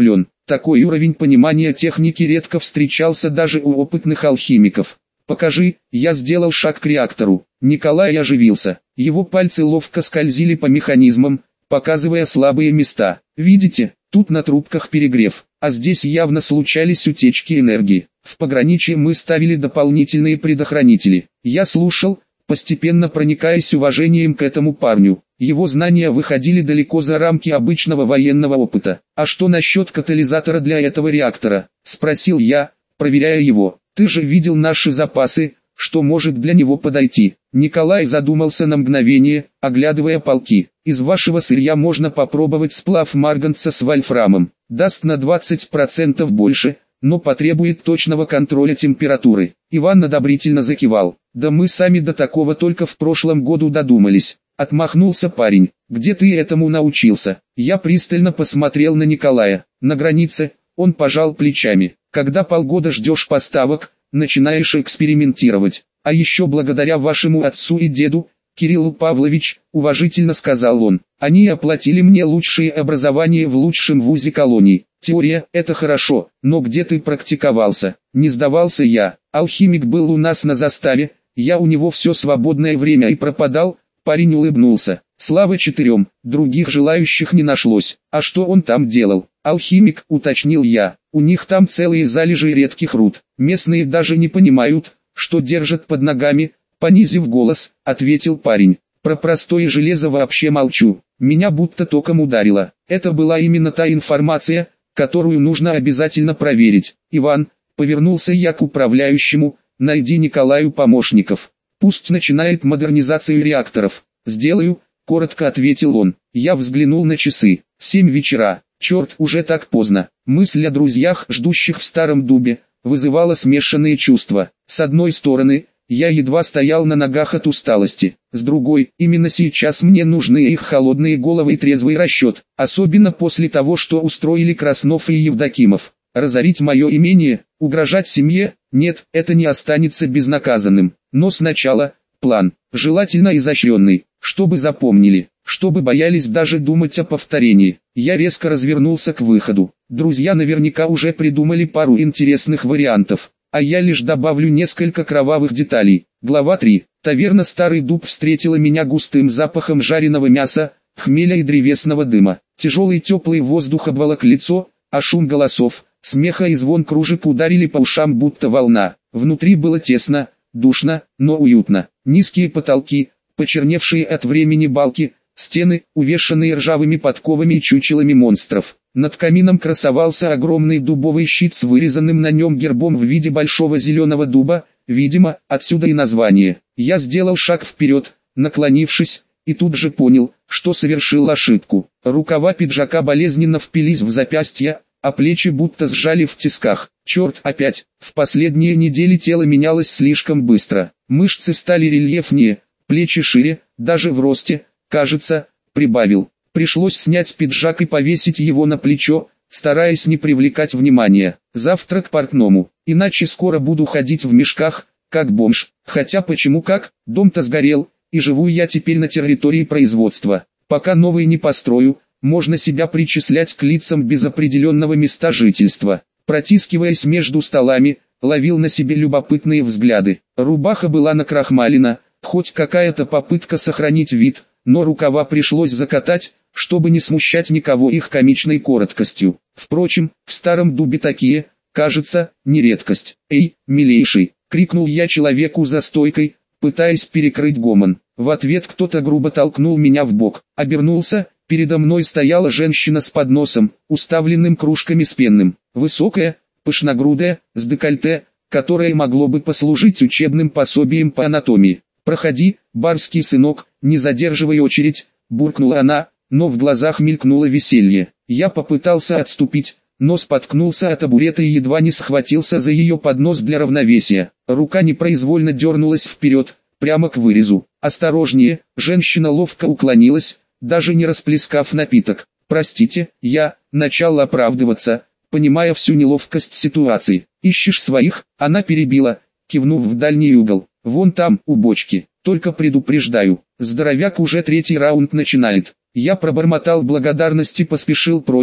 Такой уровень понимания техники редко встречался даже у опытных алхимиков. «Покажи», я сделал шаг к реактору. Николай оживился. Его пальцы ловко скользили по механизмам, показывая слабые места. «Видите, тут на трубках перегрев, а здесь явно случались утечки энергии. В пограничье мы ставили дополнительные предохранители». Я слушал, постепенно проникаясь уважением к этому парню. Его знания выходили далеко за рамки обычного военного опыта. «А что насчет катализатора для этого реактора?» – спросил я, проверяя его. «Ты же видел наши запасы, что может для него подойти?» Николай задумался на мгновение, оглядывая полки. «Из вашего сырья можно попробовать сплав марганца с вольфрамом. Даст на двадцать процентов больше, но потребует точного контроля температуры». Иван одобрительно закивал. «Да мы сами до такого только в прошлом году додумались». Отмахнулся парень. «Где ты этому научился?» Я пристально посмотрел на Николая. «На границе». Он пожал плечами. «Когда полгода ждешь поставок, начинаешь экспериментировать. А еще благодаря вашему отцу и деду, Кириллу Павлович, уважительно сказал он, они оплатили мне лучшее образование в лучшем вузе колонии. Теория – это хорошо, но где ты практиковался?» Не сдавался я. «Алхимик был у нас на заставе, я у него все свободное время и пропадал». Парень улыбнулся. «Слава четырем, других желающих не нашлось. А что он там делал?» «Алхимик», уточнил я. «У них там целые залежи редких руд. Местные даже не понимают, что держат под ногами», понизив голос, ответил парень. «Про простое железо вообще молчу. Меня будто током ударило. Это была именно та информация, которую нужно обязательно проверить. Иван», повернулся я к управляющему, «найди Николаю помощников. Пусть начинает модернизацию реакторов». «Сделаю», коротко ответил он. Я взглянул на часы. Семь вечера. Черт, уже так поздно. Мысль о друзьях, ждущих в старом дубе, вызывала смешанные чувства. С одной стороны, я едва стоял на ногах от усталости. С другой, именно сейчас мне нужны их холодные головы и трезвый расчет. Особенно после того, что устроили Краснов и Евдокимов. Разорить мое имение, угрожать семье, нет, это не останется безнаказанным. Но сначала, план, желательно изощренный, чтобы запомнили, чтобы боялись даже думать о повторении. Я резко развернулся к выходу. Друзья наверняка уже придумали пару интересных вариантов, а я лишь добавлю несколько кровавых деталей. Глава три. Таверна «Старый дуб» встретила меня густым запахом жареного мяса, хмеля и древесного дыма. Тяжелый теплый воздух обволок лицо, а шум голосов, смеха и звон кружек ударили по ушам будто волна. Внутри было тесно, душно, но уютно. Низкие потолки, почерневшие от времени балки, стены, увешанные ржавыми подковами и чучелами монстров. Над камином красовался огромный дубовый щит с вырезанным на нем гербом в виде большого зеленого дуба, видимо, отсюда и название. Я сделал шаг вперед, наклонившись, и тут же понял, что совершил ошибку. Рукава пиджака болезненно впились в запястья, а плечи будто сжали в тисках. Черт, опять, в последние недели тело менялось слишком быстро. Мышцы стали рельефнее, плечи шире, даже в росте, кажется, прибавил. Пришлось снять пиджак и повесить его на плечо, стараясь не привлекать внимания. Завтра к портному, иначе скоро буду ходить в мешках, как бомж. Хотя почему как, дом-то сгорел, и живу я теперь на территории производства. Пока новый не построю, можно себя причислять к лицам без определенного места жительства. Протискиваясь между столами, ловил на себе любопытные взгляды. Рубаха была накрахмалена, хоть какая-то попытка сохранить вид, но рукава пришлось закатать, чтобы не смущать никого их комичной короткостью. Впрочем, в старом дубе такие, кажется, не редкость. «Эй, милейший!» — крикнул я человеку за стойкой, пытаясь перекрыть гомон. В ответ кто-то грубо толкнул меня в бок. Обернулся, передо мной стояла женщина с подносом, уставленным кружками с пенным. Высокая, пышногрудая, с декольте, которое могло бы послужить учебным пособием по анатомии. «Проходи, барский сынок, не задерживай очередь», — буркнула она, но в глазах мелькнуло веселье. Я попытался отступить, но споткнулся от табурета и едва не схватился за ее поднос для равновесия. Рука непроизвольно дернулась вперед, прямо к вырезу. «Осторожнее», женщина ловко уклонилась, даже не расплескав напиток. «Простите», я начал оправдываться, понимая всю неловкость ситуации. «Ищешь своих?» Она перебила, кивнув в дальний угол. «Вон там, у бочки, только предупреждаю, здоровяк уже третий раунд начинает». Я пробормотал благодарность и поспешил прочь,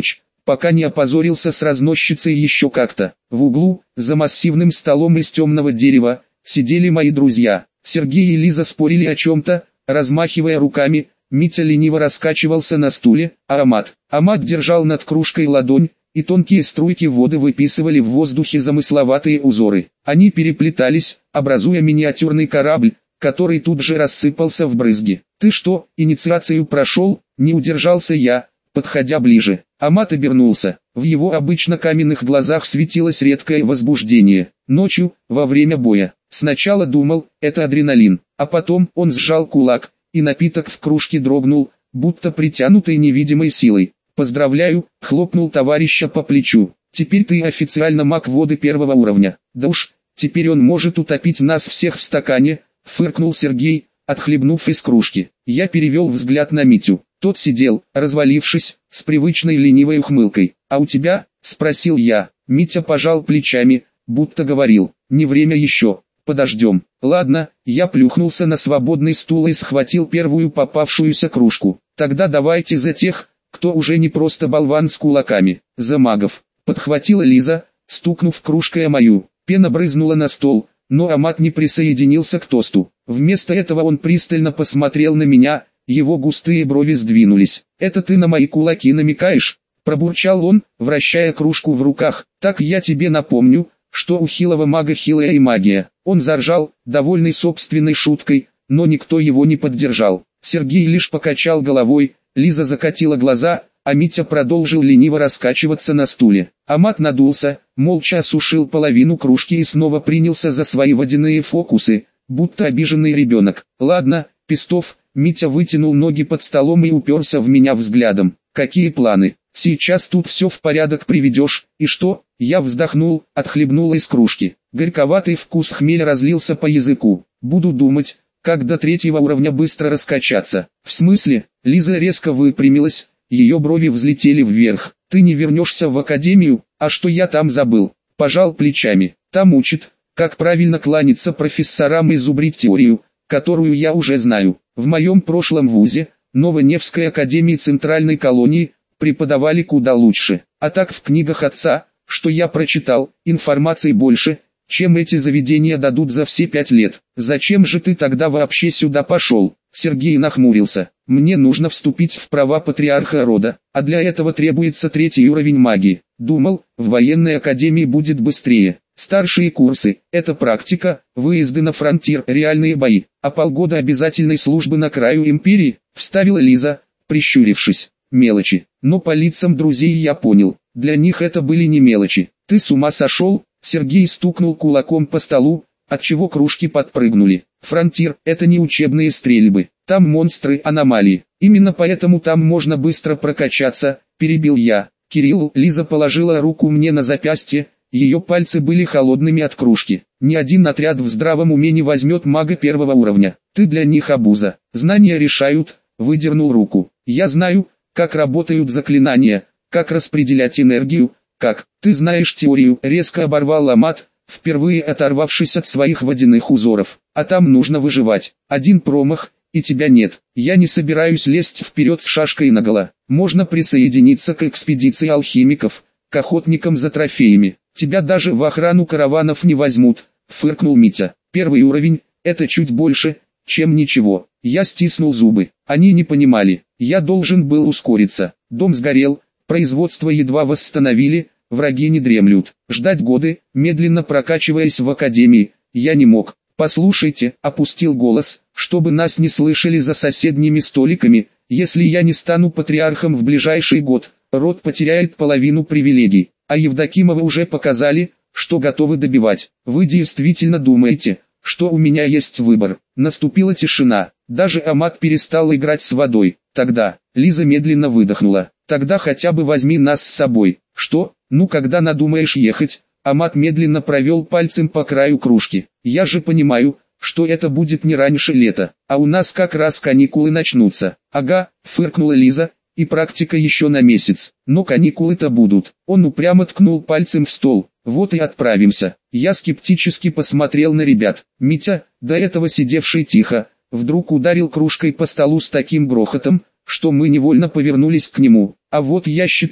пока не опозорился с разносчицей еще как-то. В углу, за массивным столом из темного дерева, сидели мои друзья. Сергей и Лиза спорили о чем-то, размахивая руками. Митя лениво раскачивался на стуле, а Амат, Амат держал над кружкой ладонь, и тонкие струйки воды выписывали в воздухе замысловатые узоры. Они переплетались, образуя миниатюрный корабль, который тут же рассыпался в брызги. «Ты что, инициацию прошел?» – не удержался я, подходя ближе. Амат обернулся. В его обычно каменных глазах светилось редкое возбуждение. Ночью, во время боя. Сначала думал, это адреналин, а потом он сжал кулак, и напиток в кружке дрогнул, будто притянутый невидимой силой. «Поздравляю», — хлопнул товарища по плечу. «Теперь ты официально маг воды первого уровня». «Да уж, теперь он может утопить нас всех в стакане», — фыркнул Сергей, отхлебнув из кружки. Я перевел взгляд на Митю. Тот сидел, развалившись, с привычной ленивой ухмылкой. «А у тебя?» — спросил я. Митя пожал плечами, будто говорил: «Не время еще, подождем». «Ладно», я плюхнулся на свободный стул и схватил первую попавшуюся кружку. «Тогда давайте за тех, кто уже не просто болван с кулаками, за магов», — подхватила Лиза, стукнув кружкой о мою. Пена брызнула на стол, но Амат не присоединился к тосту. Вместо этого он пристально посмотрел на меня, его густые брови сдвинулись. «Это ты на мои кулаки намекаешь?» — пробурчал он, вращая кружку в руках. «Так я тебе напомню, что у хилого мага хилая и магия». Он заржал, довольный собственной шуткой, но никто его не поддержал. Сергей лишь покачал головой, Лиза закатила глаза, а Митя продолжил лениво раскачиваться на стуле. Амат надулся, молча осушил половину кружки и снова принялся за свои водяные фокусы, будто обиженный ребенок. «Ладно, Пестов», Митя вытянул ноги под столом и уперся в меня взглядом. «Какие планы? Сейчас тут все в порядок приведешь, и что?» Я вздохнул, отхлебнул из кружки. Горьковатый вкус хмеля разлился по языку. «Буду думать, как до третьего уровня быстро раскачаться». «В смысле?» Лиза резко выпрямилась, ее брови взлетели вверх. «Ты не вернешься в академию? А что я там забыл?» Пожал плечами. «Там учат, как правильно кланяться профессорам и зубрить теорию, которую я уже знаю. В моем прошлом вузе, Новоневской академии Центральной колонии, преподавали куда лучше. А так в книгах отца, что я прочитал, информации больше, чем эти заведения дадут за все пять лет. Зачем же ты тогда вообще сюда пошел?» Сергей нахмурился. «Мне нужно вступить в права патриарха рода, а для этого требуется третий уровень магии. Думал, в военной академии будет быстрее. Старшие курсы – это практика, выезды на фронтир, реальные бои, а полгода обязательной службы на краю империи», – вставила Лиза, прищурившись. «Мелочи. Но по лицам друзей я понял, для них это были не мелочи. Ты с ума сошел?» Сергей стукнул кулаком по столу, отчего кружки подпрыгнули. «Фронтир – это не учебные стрельбы, там монстры, аномалии. Именно поэтому там можно быстро прокачаться», – перебил я. «Кирилл», Лиза положила руку мне на запястье, ее пальцы были холодными от кружки. «Ни один отряд в здравом уме не возьмет мага первого уровня. Ты для них обуза. Знания решают», – выдернул руку. «Я знаю, как работают заклинания, как распределять энергию, как. Ты знаешь теорию», – резко оборвал Амат, впервые оторвавшись от своих водяных узоров. «А там нужно выживать. Один промах, и тебя нет. Я не собираюсь лезть вперед с шашкой наголо. Можно присоединиться к экспедиции алхимиков, к охотникам за трофеями. Тебя даже в охрану караванов не возьмут», – фыркнул Митя. «Первый уровень – это чуть больше, чем ничего». Я стиснул зубы. Они не понимали. Я должен был ускориться. Дом сгорел, производство едва восстановили, враги не дремлют. Ждать годы, медленно прокачиваясь в академии, я не мог. «Послушайте», – опустил голос, чтобы нас не слышали за соседними столиками, «если я не стану патриархом в ближайший год, род потеряет половину привилегий, а Евдокимова уже показали, что готовы добивать. Вы действительно думаете, что у меня есть выбор?» Наступила тишина, даже Амат перестал играть с водой. «Тогда», Лиза медленно выдохнула, «тогда хотя бы возьми нас с собой». «Что? Ну когда надумаешь ехать?» Амат медленно провел пальцем по краю кружки. «Я же понимаю, что это будет не раньше лета, а у нас как раз каникулы начнутся». «Ага», фыркнула Лиза, «и практика еще на месяц, но каникулы-то будут». Он упрямо ткнул пальцем в стол. «Вот и отправимся». Я скептически посмотрел на ребят. Митя, до этого сидевший тихо, вдруг ударил кружкой по столу с таким грохотом, что мы невольно повернулись к нему. «А вот я считаю,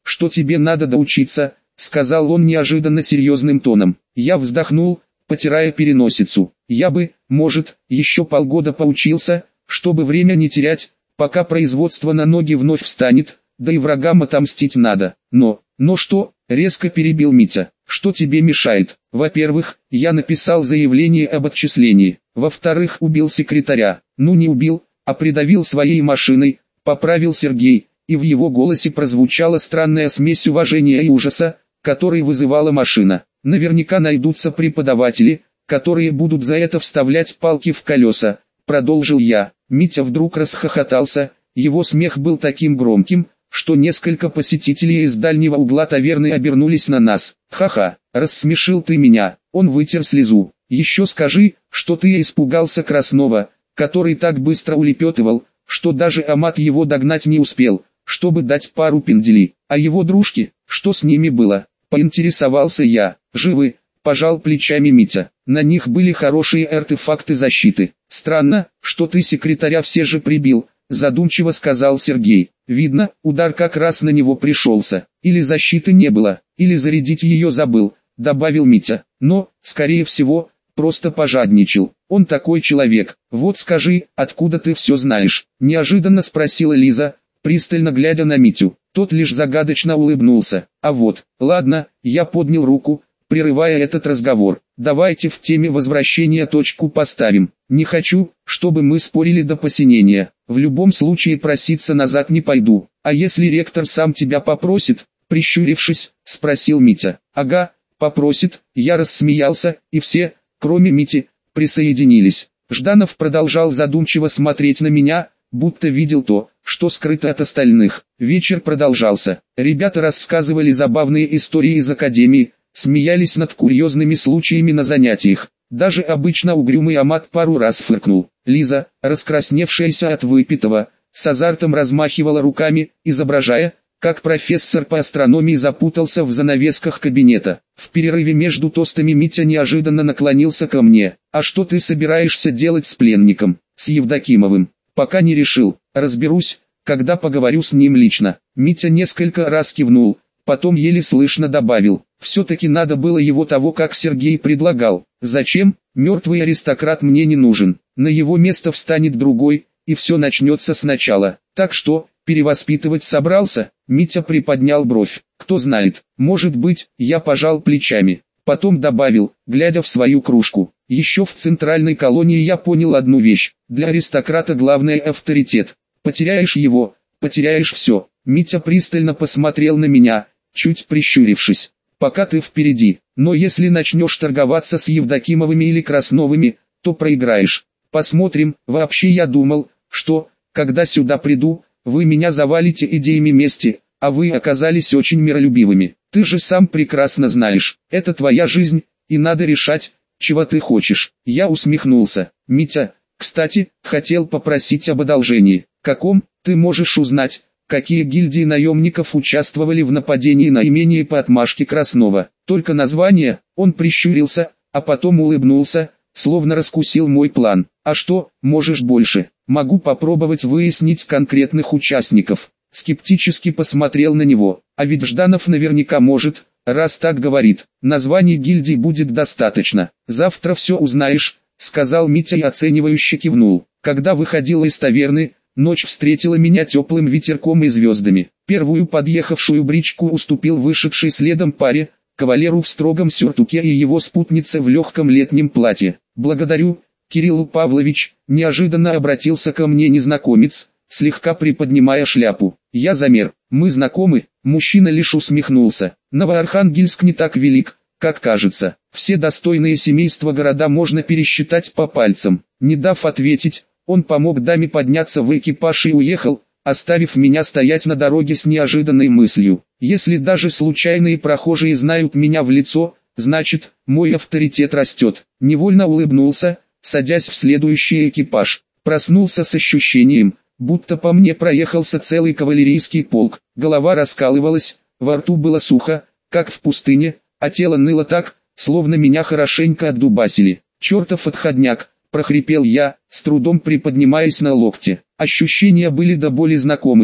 что тебе надо доучиться», — сказал он неожиданно серьезным тоном. Я вздохнул, потирая переносицу. «Я бы, может, еще полгода поучился, чтобы время не терять, пока производство на ноги вновь встанет, да и врагам отомстить надо. Но, но что?» — резко перебил Митя. «Что тебе мешает? Во-первых, я написал заявление об отчислении. Во-вторых, убил секретаря. Ну не убил, а придавил своей машиной», — поправил Сергей, и в его голосе прозвучала странная смесь уважения и ужаса, который вызывала машина. «Наверняка найдутся преподаватели, которые будут за это вставлять палки в колеса», — продолжил я. Митя вдруг расхохотался, его смех был таким громким, что несколько посетителей из дальнего угла таверны обернулись на нас. «Ха-ха, рассмешил ты меня», — он вытер слезу. «Еще скажи, что ты испугался Краснова, который так быстро улепетывал, что даже Амат его догнать не успел, чтобы дать пару пенделей. А его дружки, что с ними было?» — поинтересовался я. «Живы», — пожал плечами Митя. «На них были хорошие артефакты защиты. Странно, что ты секретаря все же прибил», — задумчиво сказал Сергей. «Видно, удар как раз на него пришелся. Или защиты не было, или зарядить ее забыл», — добавил Митя. «Но, скорее всего, просто пожадничал. Он такой человек. Вот скажи, откуда ты все знаешь?» — неожиданно спросила Лиза, пристально глядя на Митю. Тот лишь загадочно улыбнулся. «А вот, ладно», — я поднял руку, прерывая этот разговор. «Давайте в теме возвращения точку поставим. Не хочу, чтобы мы спорили до посинения. В любом случае проситься назад не пойду. А если ректор сам тебя попросит?» — прищурившись, спросил Митя. «Ага, попросит». Я рассмеялся, и все, кроме Мити, присоединились. Жданов продолжал задумчиво смотреть на меня, будто видел то, что скрыто от остальных. Вечер продолжался. Ребята рассказывали забавные истории из академии, смеялись над курьезными случаями на занятиях. Даже обычно угрюмый Амат пару раз фыркнул. Лиза, раскрасневшаяся от выпитого, с азартом размахивала руками, изображая, как профессор по астрономии запутался в занавесках кабинета. В перерыве между тостами Митя неожиданно наклонился ко мне. «А что ты собираешься делать с пленником, с Евдокимовым?» «Пока не решил, разберусь, когда поговорю с ним лично». Митя несколько раз кивнул, потом еле слышно добавил. «Все-таки надо было его того, как Сергей предлагал. Зачем? Мертвый аристократ мне не нужен. На его место встанет другой, и все начнется сначала. Так что, перевоспитывать собрался?» Митя приподнял бровь. «Кто знает, может быть», я пожал плечами. Потом добавил, глядя в свою кружку. «Еще в центральной колонии я понял одну вещь. Для аристократа главный авторитет. Потеряешь его, потеряешь все». Митя пристально посмотрел на меня, чуть прищурившись. «Пока ты впереди, но если начнешь торговаться с Евдокимовыми или Красновыми, то проиграешь. Посмотрим. Вообще я думал, что, когда сюда приду, вы меня завалите идеями мести, а вы оказались очень миролюбивыми. Ты же сам прекрасно знаешь, это твоя жизнь, и надо решать, чего ты хочешь». Я усмехнулся. «Митя, кстати, хотел попросить об одолжении». «Каком? Ты можешь узнать, какие гильдии наемников участвовали в нападении на имение по отмашке Краснова?» «Только название?» Он прищурился, а потом улыбнулся, словно раскусил мой план. «А что, можешь больше?» «Могу попробовать выяснить конкретных участников». Скептически посмотрел на него. «А ведь Жданов наверняка может, раз так говорит. Названий гильдий будет достаточно. Завтра все узнаешь», — сказал Митя и оценивающе кивнул. Когда выходила из таверны, ночь встретила меня теплым ветерком и звездами. Первую подъехавшую бричку уступил вышедший следом паре, кавалеру в строгом сюртуке и его спутнице в легком летнем платье. «Благодарю, Кирилл Павлович», — неожиданно обратился ко мне незнакомец, слегка приподнимая шляпу. «Я замер. Мы знакомы?» Мужчина лишь усмехнулся. «Новоархангельск не так велик, как кажется. Все достойные семейства города можно пересчитать по пальцам». Не дав ответить, он помог даме подняться в экипаж и уехал, оставив меня стоять на дороге с неожиданной мыслью. Если даже случайные прохожие знают меня в лицо, значит, мой авторитет растет. Невольно улыбнулся, садясь в следующий экипаж. Проснулся с ощущением, будто по мне проехался целый кавалерийский полк. Голова раскалывалась, во рту было сухо, как в пустыне, а тело ныло так, словно меня хорошенько отдубасили. «Чертов отходняк!» — прохрипел я, с трудом приподнимаясь на локте. Ощущения были до боли знакомыми,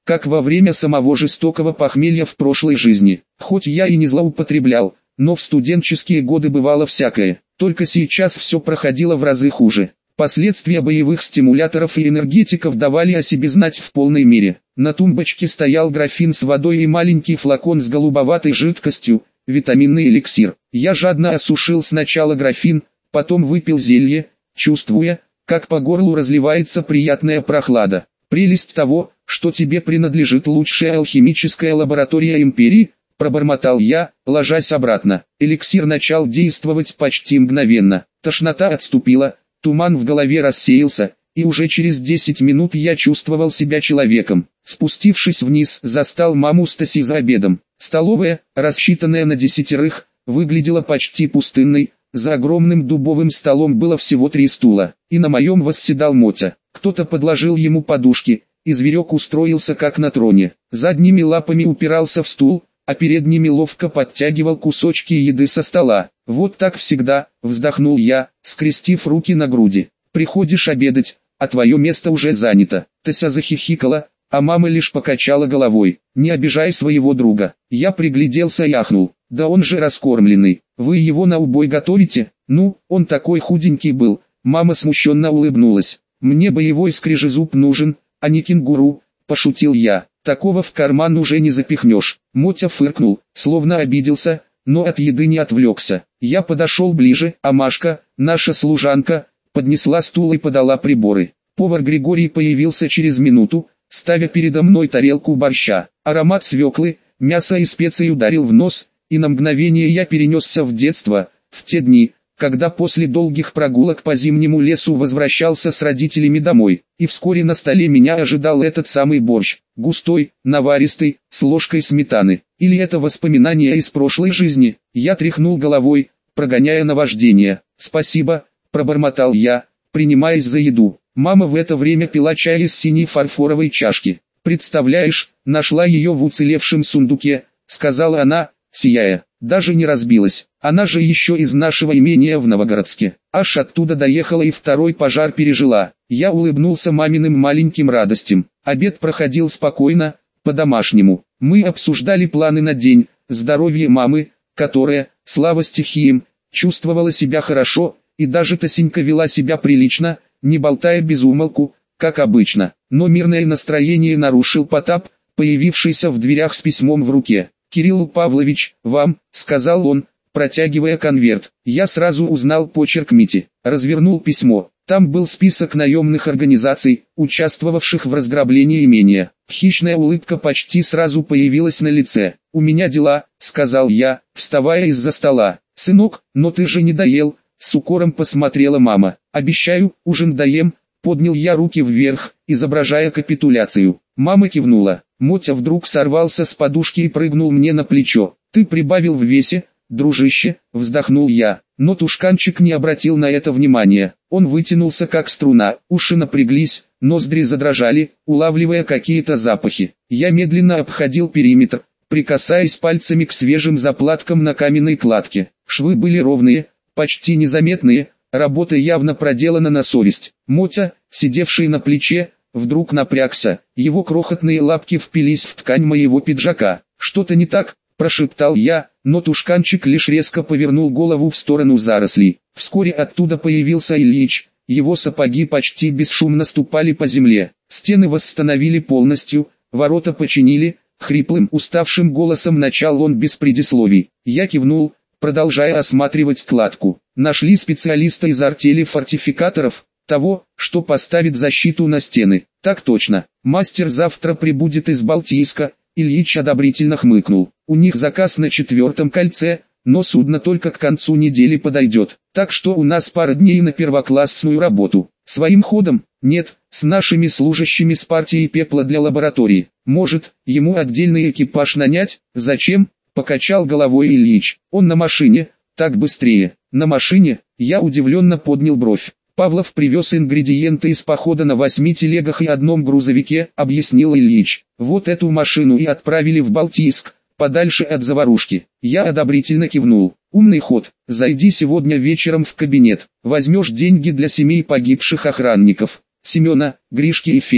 как во время самого жестокого похмелья в прошлой жизни. Хоть я и не злоупотреблял, но в студенческие годы бывало всякое, только сейчас все проходило в разы хуже. Последствия боевых стимуляторов и энергетиков давали о себе знать в полной мере. На тумбочке стоял графин с водой и маленький флакон с голубоватой жидкостью, витаминный эликсир. Я жадно осушил сначала графин, потом выпил зелье, чувствуя, как по горлу разливается приятная прохлада. «Прелесть того, что тебе принадлежит лучшая алхимическая лаборатория империи», пробормотал я, ложась обратно. Эликсир начал действовать почти мгновенно. Тошнота отступила, туман в голове рассеялся, и уже через десять минут я чувствовал себя человеком. Спустившись вниз, застал маму Стаси за обедом. Столовая, рассчитанная на десятерых, выглядела почти пустынной. За огромным дубовым столом было всего три стула, и на моем восседал Мотя. Кто-то подложил ему подушки, и зверек устроился как на троне. Задними лапами упирался в стул, а передними ловко подтягивал кусочки еды со стола. «Вот так всегда», — вздохнул я, скрестив руки на груди. «Приходишь обедать, а твое место уже занято». Тася захихикала, а мама лишь покачала головой. «Не обижай своего друга». Я пригляделся и ахнул. «Да он же раскормленный. Вы его на убой готовите?» «Ну, он такой худенький был». Мама смущенно улыбнулась. «Мне боевой скрежезуб нужен, а не кенгуру», — пошутил я. «Такого в карман уже не запихнешь». Мотя фыркнул, словно обиделся, но от еды не отвлекся. Я подошел ближе, а Машка, наша служанка, поднесла стул и подала приборы. Повар Григорий появился через минуту, ставя передо мной тарелку борща. Аромат свеклы, мяса и специй ударил в нос, и на мгновение я перенесся в детство, в те дни, когда после долгих прогулок по зимнему лесу возвращался с родителями домой, и вскоре на столе меня ожидал этот самый борщ, густой, наваристый, с ложкой сметаны. Или это воспоминания из прошлой жизни? Я тряхнул головой, прогоняя наваждение. «Спасибо», — пробормотал я, принимаясь за еду. Мама в это время пила чай из синей фарфоровой чашки. «Представляешь, нашла ее в уцелевшем сундуке», — сказала она, сияя. «Даже не разбилась. Она же еще из нашего имения в Новогородске. Аж оттуда доехала и второй пожар пережила». Я улыбнулся маминым маленьким радостям. Обед проходил спокойно, по-домашнему. Мы обсуждали планы на день, здоровье мамы, которая, слава стихиям, чувствовала себя хорошо, и даже Тасенька вела себя прилично, не болтая без умолку, как обычно. Но мирное настроение нарушил Потап, появившийся в дверях с письмом в руке. «Кирилл Павлович, вам», — сказал он, протягивая конверт. Я сразу узнал почерк Мити. Развернул письмо. Там был список наемных организаций, участвовавших в разграблении имения. Хищная улыбка почти сразу появилась на лице. «У меня дела», — сказал я, вставая из-за стола. «Сынок, но ты же не доел», — с укором посмотрела мама. «Обещаю, ужин доем», — поднял я руки вверх, изображая капитуляцию. Мама кивнула. Мотя вдруг сорвался с подушки и прыгнул мне на плечо. «Ты прибавил в весе, дружище», — вздохнул я. Но тушканчик не обратил на это внимания. Он вытянулся как струна, уши напряглись, ноздри задрожали, улавливая какие-то запахи. Я медленно обходил периметр, прикасаясь пальцами к свежим заплаткам на каменной кладке. Швы были ровные, почти незаметные, работа явно проделана на совесть. Мотя, сидевший на плече, вдруг напрягся, его крохотные лапки впились в ткань моего пиджака. «Что-то не так?» – прошептал я, но тушканчик лишь резко повернул голову в сторону зарослей. Вскоре оттуда появился Ильич, его сапоги почти бесшумно ступали по земле. Стены восстановили полностью, ворота починили, хриплым уставшим голосом начал он без предисловий. Я кивнул, продолжая осматривать кладку. Нашли специалиста из артели фортификаторов, того, что поставит защиту на стены. Так точно. Мастер завтра прибудет из Балтийска. Ильич одобрительно хмыкнул. У них заказ на четвертом кольце, но судно только к концу недели подойдет. Так что у нас пара дней на первоклассную работу. Своим ходом? Нет, с нашими служащими с партией пепла для лаборатории. Может, ему отдельный экипаж нанять? Зачем? Покачал головой Ильич. Он на машине, так быстрее. На машине? Я удивленно поднял бровь. Павлов привез ингредиенты из похода на восьми телегах и одном грузовике, объяснил Ильич. Вот эту машину и отправили в Балтийск, подальше от заварушки. Я одобрительно кивнул. Умный ход. Зайди сегодня вечером в кабинет. Возьмешь деньги для семей погибших охранников. Семена, Гришки и Федьки.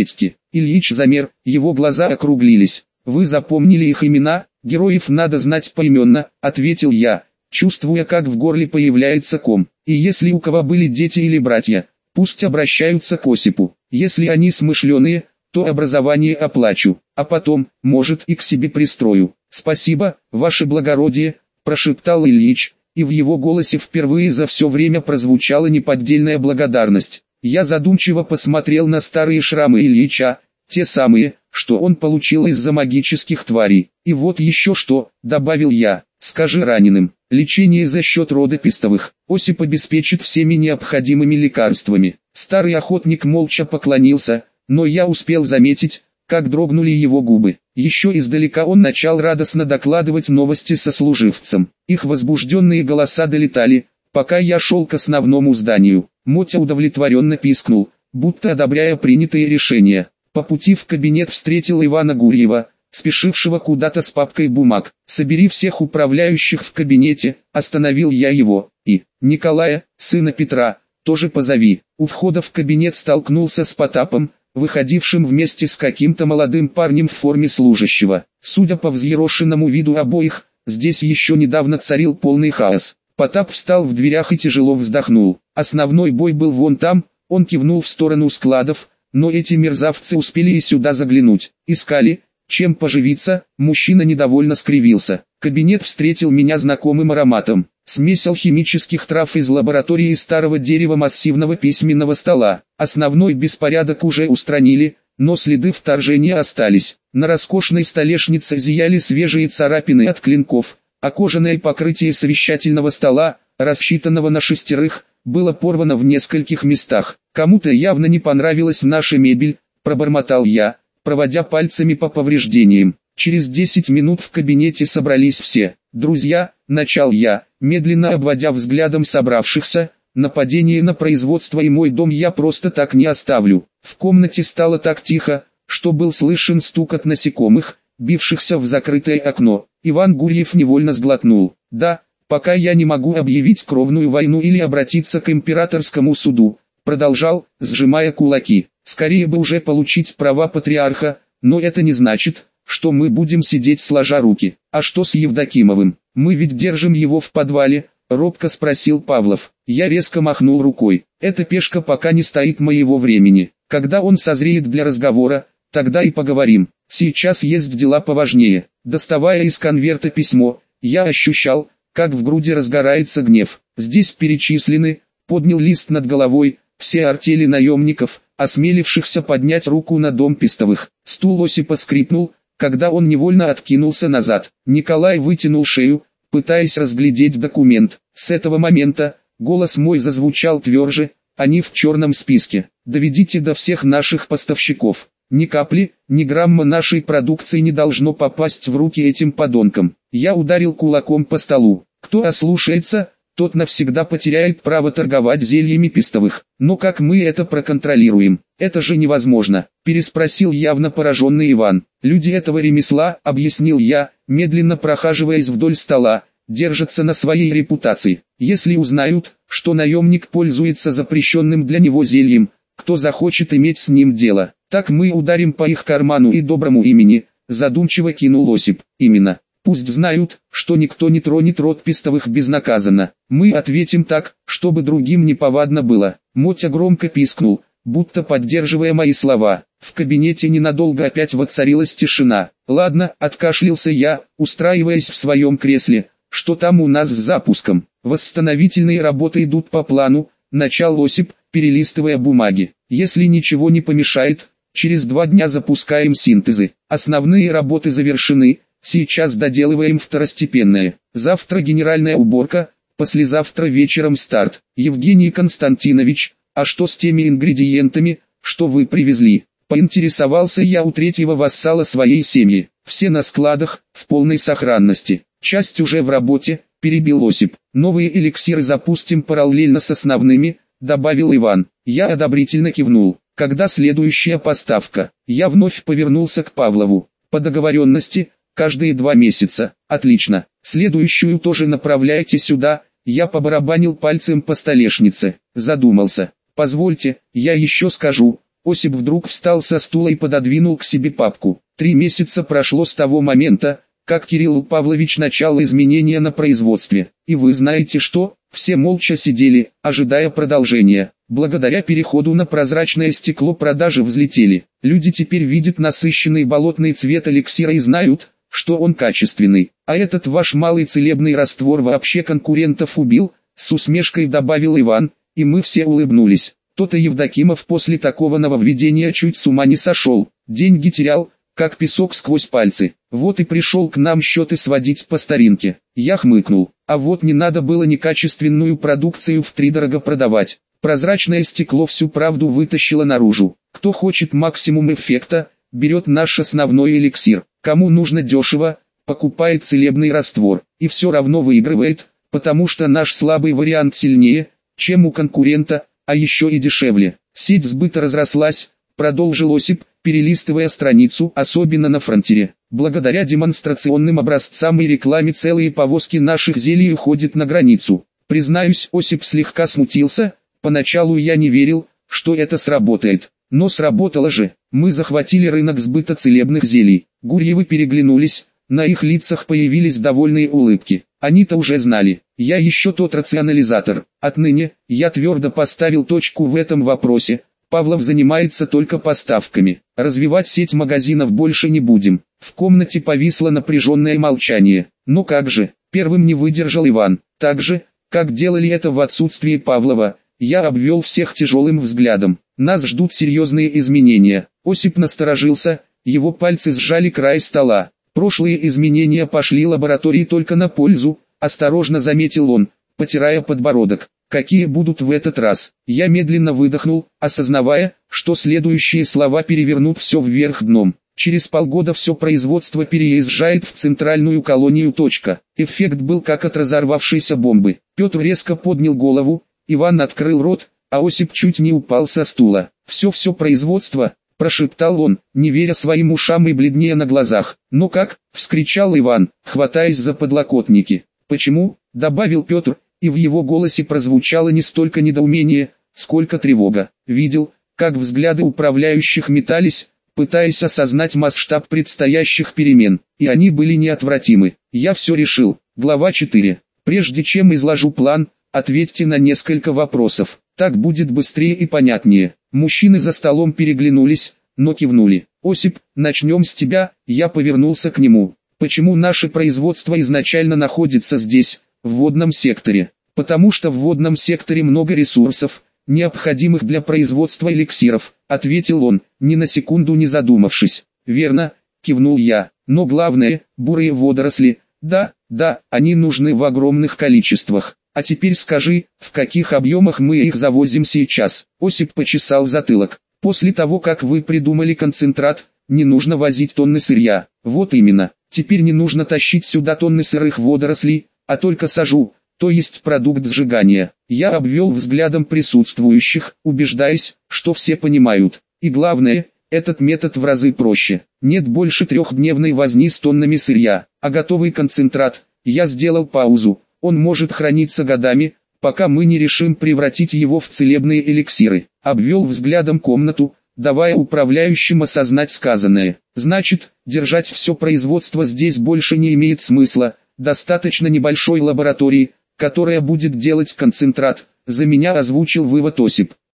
Ильич замер, его глаза округлились. Вы запомнили их имена? Героев надо знать поименно, ответил я, чувствуя, как в горле появляется ком. И если у кого были дети или братья, пусть обращаются к Осипу. Если они смышленые, то образование оплачу, а потом, может, и к себе пристрою. Спасибо, ваше благородие, прошептал Ильич, и в его голосе впервые за все время прозвучала неподдельная благодарность. Я задумчиво посмотрел на старые шрамы Ильича, те самые, что он получил из-за магических тварей. И вот еще что, добавил я, скажи раненым, лечение за счет рода Пестовых, Осип обеспечит всеми необходимыми лекарствами. Старый охотник молча поклонился, но я успел заметить, как дрогнули его губы. Еще издалека он начал радостно докладывать новости сослуживцам. Их возбужденные голоса долетали, пока я шел к основному зданию. Мотя удовлетворенно пискнул, будто одобряя принятые решения. По пути в кабинет встретил Ивана Гурьева, спешившего куда-то с папкой бумаг. «Собери всех управляющих в кабинете», остановил я его, и Николая, сына Петра, тоже позови. У входа в кабинет столкнулся с Потапом, выходившим вместе с каким-то молодым парнем в форме служащего. Судя по взъерошенному виду обоих, здесь еще недавно царил полный хаос. Потап встал в дверях и тяжело вздохнул. Основной бой был вон там, он кивнул в сторону складов, но эти мерзавцы успели и сюда заглянуть. Искали, чем поживиться, мужчина недовольно скривился. Кабинет встретил меня знакомым ароматом. Смесь алхимических трав из лаборатории старого дерева массивного письменного стола. Основной беспорядок уже устранили, но следы вторжения остались. На роскошной столешнице зияли свежие царапины от клинков, а кожаное покрытие совещательного стола, рассчитанного на шестерых, было порвано в нескольких местах. Кому-то явно не понравилась наша мебель, пробормотал я, проводя пальцами по повреждениям. Через десять минут в кабинете собрались все. «Друзья», — начал я, медленно обводя взглядом собравшихся, «нападение на производство и мой дом я просто так не оставлю». В комнате стало так тихо, что был слышен стукот насекомых, бившихся в закрытое окно. Иван Гурьев невольно сглотнул. «Да, пока я не могу объявить кровную войну или обратиться к императорскому суду», продолжал, сжимая кулаки. «Скорее бы уже получить права патриарха, но это не значит, что мы будем сидеть сложа руки. А что с Евдокимовым? Мы ведь держим его в подвале», робко спросил Павлов. Я резко махнул рукой. «Эта пешка пока не стоит моего времени. Когда он созреет для разговора, тогда и поговорим. Сейчас есть дела поважнее». Доставая из конверта письмо, я ощущал, как в груди разгорается гнев. Здесь перечислены, поднял лист над головой, все артели наемников, осмелившихся поднять руку на дом Пестовых. Стул Осипа скрипнул, когда он невольно откинулся назад. Николай вытянул шею, пытаясь разглядеть документ. С этого момента, голос мой зазвучал тверже, они в черном списке. Доведите до всех наших поставщиков. Ни капли, ни грамма нашей продукции не должно попасть в руки этим подонкам. Я ударил кулаком по столу. Кто ослушается, тот навсегда потеряет право торговать зельями Пестовых. Но как мы это проконтролируем? Это же невозможно, переспросил явно пораженный Иван. Люди этого ремесла, объяснил я, медленно прохаживаясь вдоль стола, держатся на своей репутации. Если узнают, что наемник пользуется запрещенным для него зельем, кто захочет иметь с ним дело? Так мы ударим по их карману и доброму имени, задумчиво кинул Осип. Именно. Пусть знают, что никто не тронет род Пестовых безнаказанно. Мы ответим так, чтобы другим неповадно было. Мотя громко пискнул, будто поддерживая мои слова. В кабинете ненадолго опять воцарилась тишина. Ладно, откашлялся я, устраиваясь в своем кресле. Что там у нас с запуском? Восстановительные работы идут по плану, начал Осип, перелистывая бумаги. Если ничего не помешает, через два дня запускаем синтезы. Основные работы завершены, сейчас доделываем второстепенные. Завтра генеральная уборка, послезавтра вечером старт. Евгений Константинович, а что с теми ингредиентами, что вы привезли? Поинтересовался я у третьего вассала своей семьи. Все на складах, в полной сохранности. Часть уже в работе, перебил Осип. Новые эликсиры запустим параллельно с основными, добавил Иван. Я одобрительно кивнул. Когда следующая поставка? Я вновь повернулся к Павлову. По договоренности, каждые два месяца. Отлично. Следующую тоже направляйте сюда. Я побарабанил пальцем по столешнице. Задумался. Позвольте, я еще скажу, Осип вдруг встал со стула и пододвинул к себе папку. Три месяца прошло с того момента, как Кирилл Павлович начал изменения на производстве. И вы знаете что? Все молча сидели, ожидая продолжения. Благодаря переходу на прозрачное стекло продажи взлетели. Люди теперь видят насыщенный болотный цвет эликсира и знают, что он качественный. А этот ваш малый целебный раствор вообще конкурентов убил, с усмешкой добавил Иван, и мы все улыбнулись. То-то Евдокимов после такого нововведения чуть с ума не сошел, деньги терял, как песок сквозь пальцы. Вот и пришел к нам счеты сводить по старинке. Я хмыкнул, а вот не надо было некачественную продукцию втридорого продавать. Прозрачное стекло всю правду вытащило наружу. Кто хочет максимум эффекта, берет наш основной эликсир. Кому нужно дешево, покупает целебный раствор. И все равно выигрывает, потому что наш слабый вариант сильнее, чем у конкурента, а еще и дешевле. Сеть сбыта разрослась, продолжил Осип, перелистывая страницу, особенно на фронтире. Благодаря демонстрационным образцам и рекламе целые повозки наших зелий уходят на границу. Признаюсь, Осип слегка смутился, поначалу я не верил, что это сработает. Но сработало же, мы захватили рынок сбыта целебных зелий. Гурьевы переглянулись, на их лицах появились довольные улыбки. Они-то уже знали, я еще тот рационализатор. Отныне, я твердо поставил точку в этом вопросе. Павлов занимается только поставками. Развивать сеть магазинов больше не будем. В комнате повисло напряженное молчание. Но как же, первым не выдержал Иван. Так же, как делали это в отсутствие Павлова, я обвел всех тяжелым взглядом. Нас ждут серьезные изменения. Осип насторожился, его пальцы сжали край стола. Прошлые изменения пошли лаборатории только на пользу, осторожно заметил он, потирая подбородок. Какие будут в этот раз? Я медленно выдохнул, осознавая, что следующие слова перевернут все вверх дном. Через полгода все производство переезжает в центральную колонию. Точка. Эффект был как от разорвавшейся бомбы. Петр резко поднял голову, Иван открыл рот, а Осип чуть не упал со стула. «Все-все производство», – прошептал он, не веря своим ушам и бледнее на глазах. «Ну как?» – вскричал Иван, хватаясь за подлокотники. «Почему?» – добавил Петр, и в его голосе прозвучало не столько недоумение, сколько тревога. Видел, как взгляды управляющих метались, пытаясь осознать масштаб предстоящих перемен, и они были неотвратимы. Я все решил. Глава четыре. Прежде чем изложу план, ответьте на несколько вопросов. Так будет быстрее и понятнее. Мужчины за столом переглянулись, но кивнули. Осип, начнем с тебя. Я повернулся к нему. Почему наше производство изначально находится здесь, в водном секторе? Потому что в водном секторе много ресурсов, необходимых для производства эликсиров, ответил он, ни на секунду не задумавшись. Верно, кивнул я, но главное, бурые водоросли, да, да, они нужны в огромных количествах. А теперь скажи, в каких объемах мы их завозим сейчас? Осип почесал затылок. После того, как вы придумали концентрат, не нужно возить тонны сырья. Вот именно, теперь не нужно тащить сюда тонны сырых водорослей, а только сажу, то есть продукт сжигания. Я обвел взглядом присутствующих, убеждаясь, что все понимают. И главное, этот метод в разы проще. Нет больше трехдневной возни с тоннами сырья, а готовый концентрат. Я сделал паузу. Он может храниться годами, пока мы не решим превратить его в целебные эликсиры. Обвел взглядом комнату, давая управляющим осознать сказанное. Значит, держать все производство здесь больше не имеет смысла. Достаточно небольшой лаборатории, которая будет делать концентрат. За меня озвучил вывод Осип.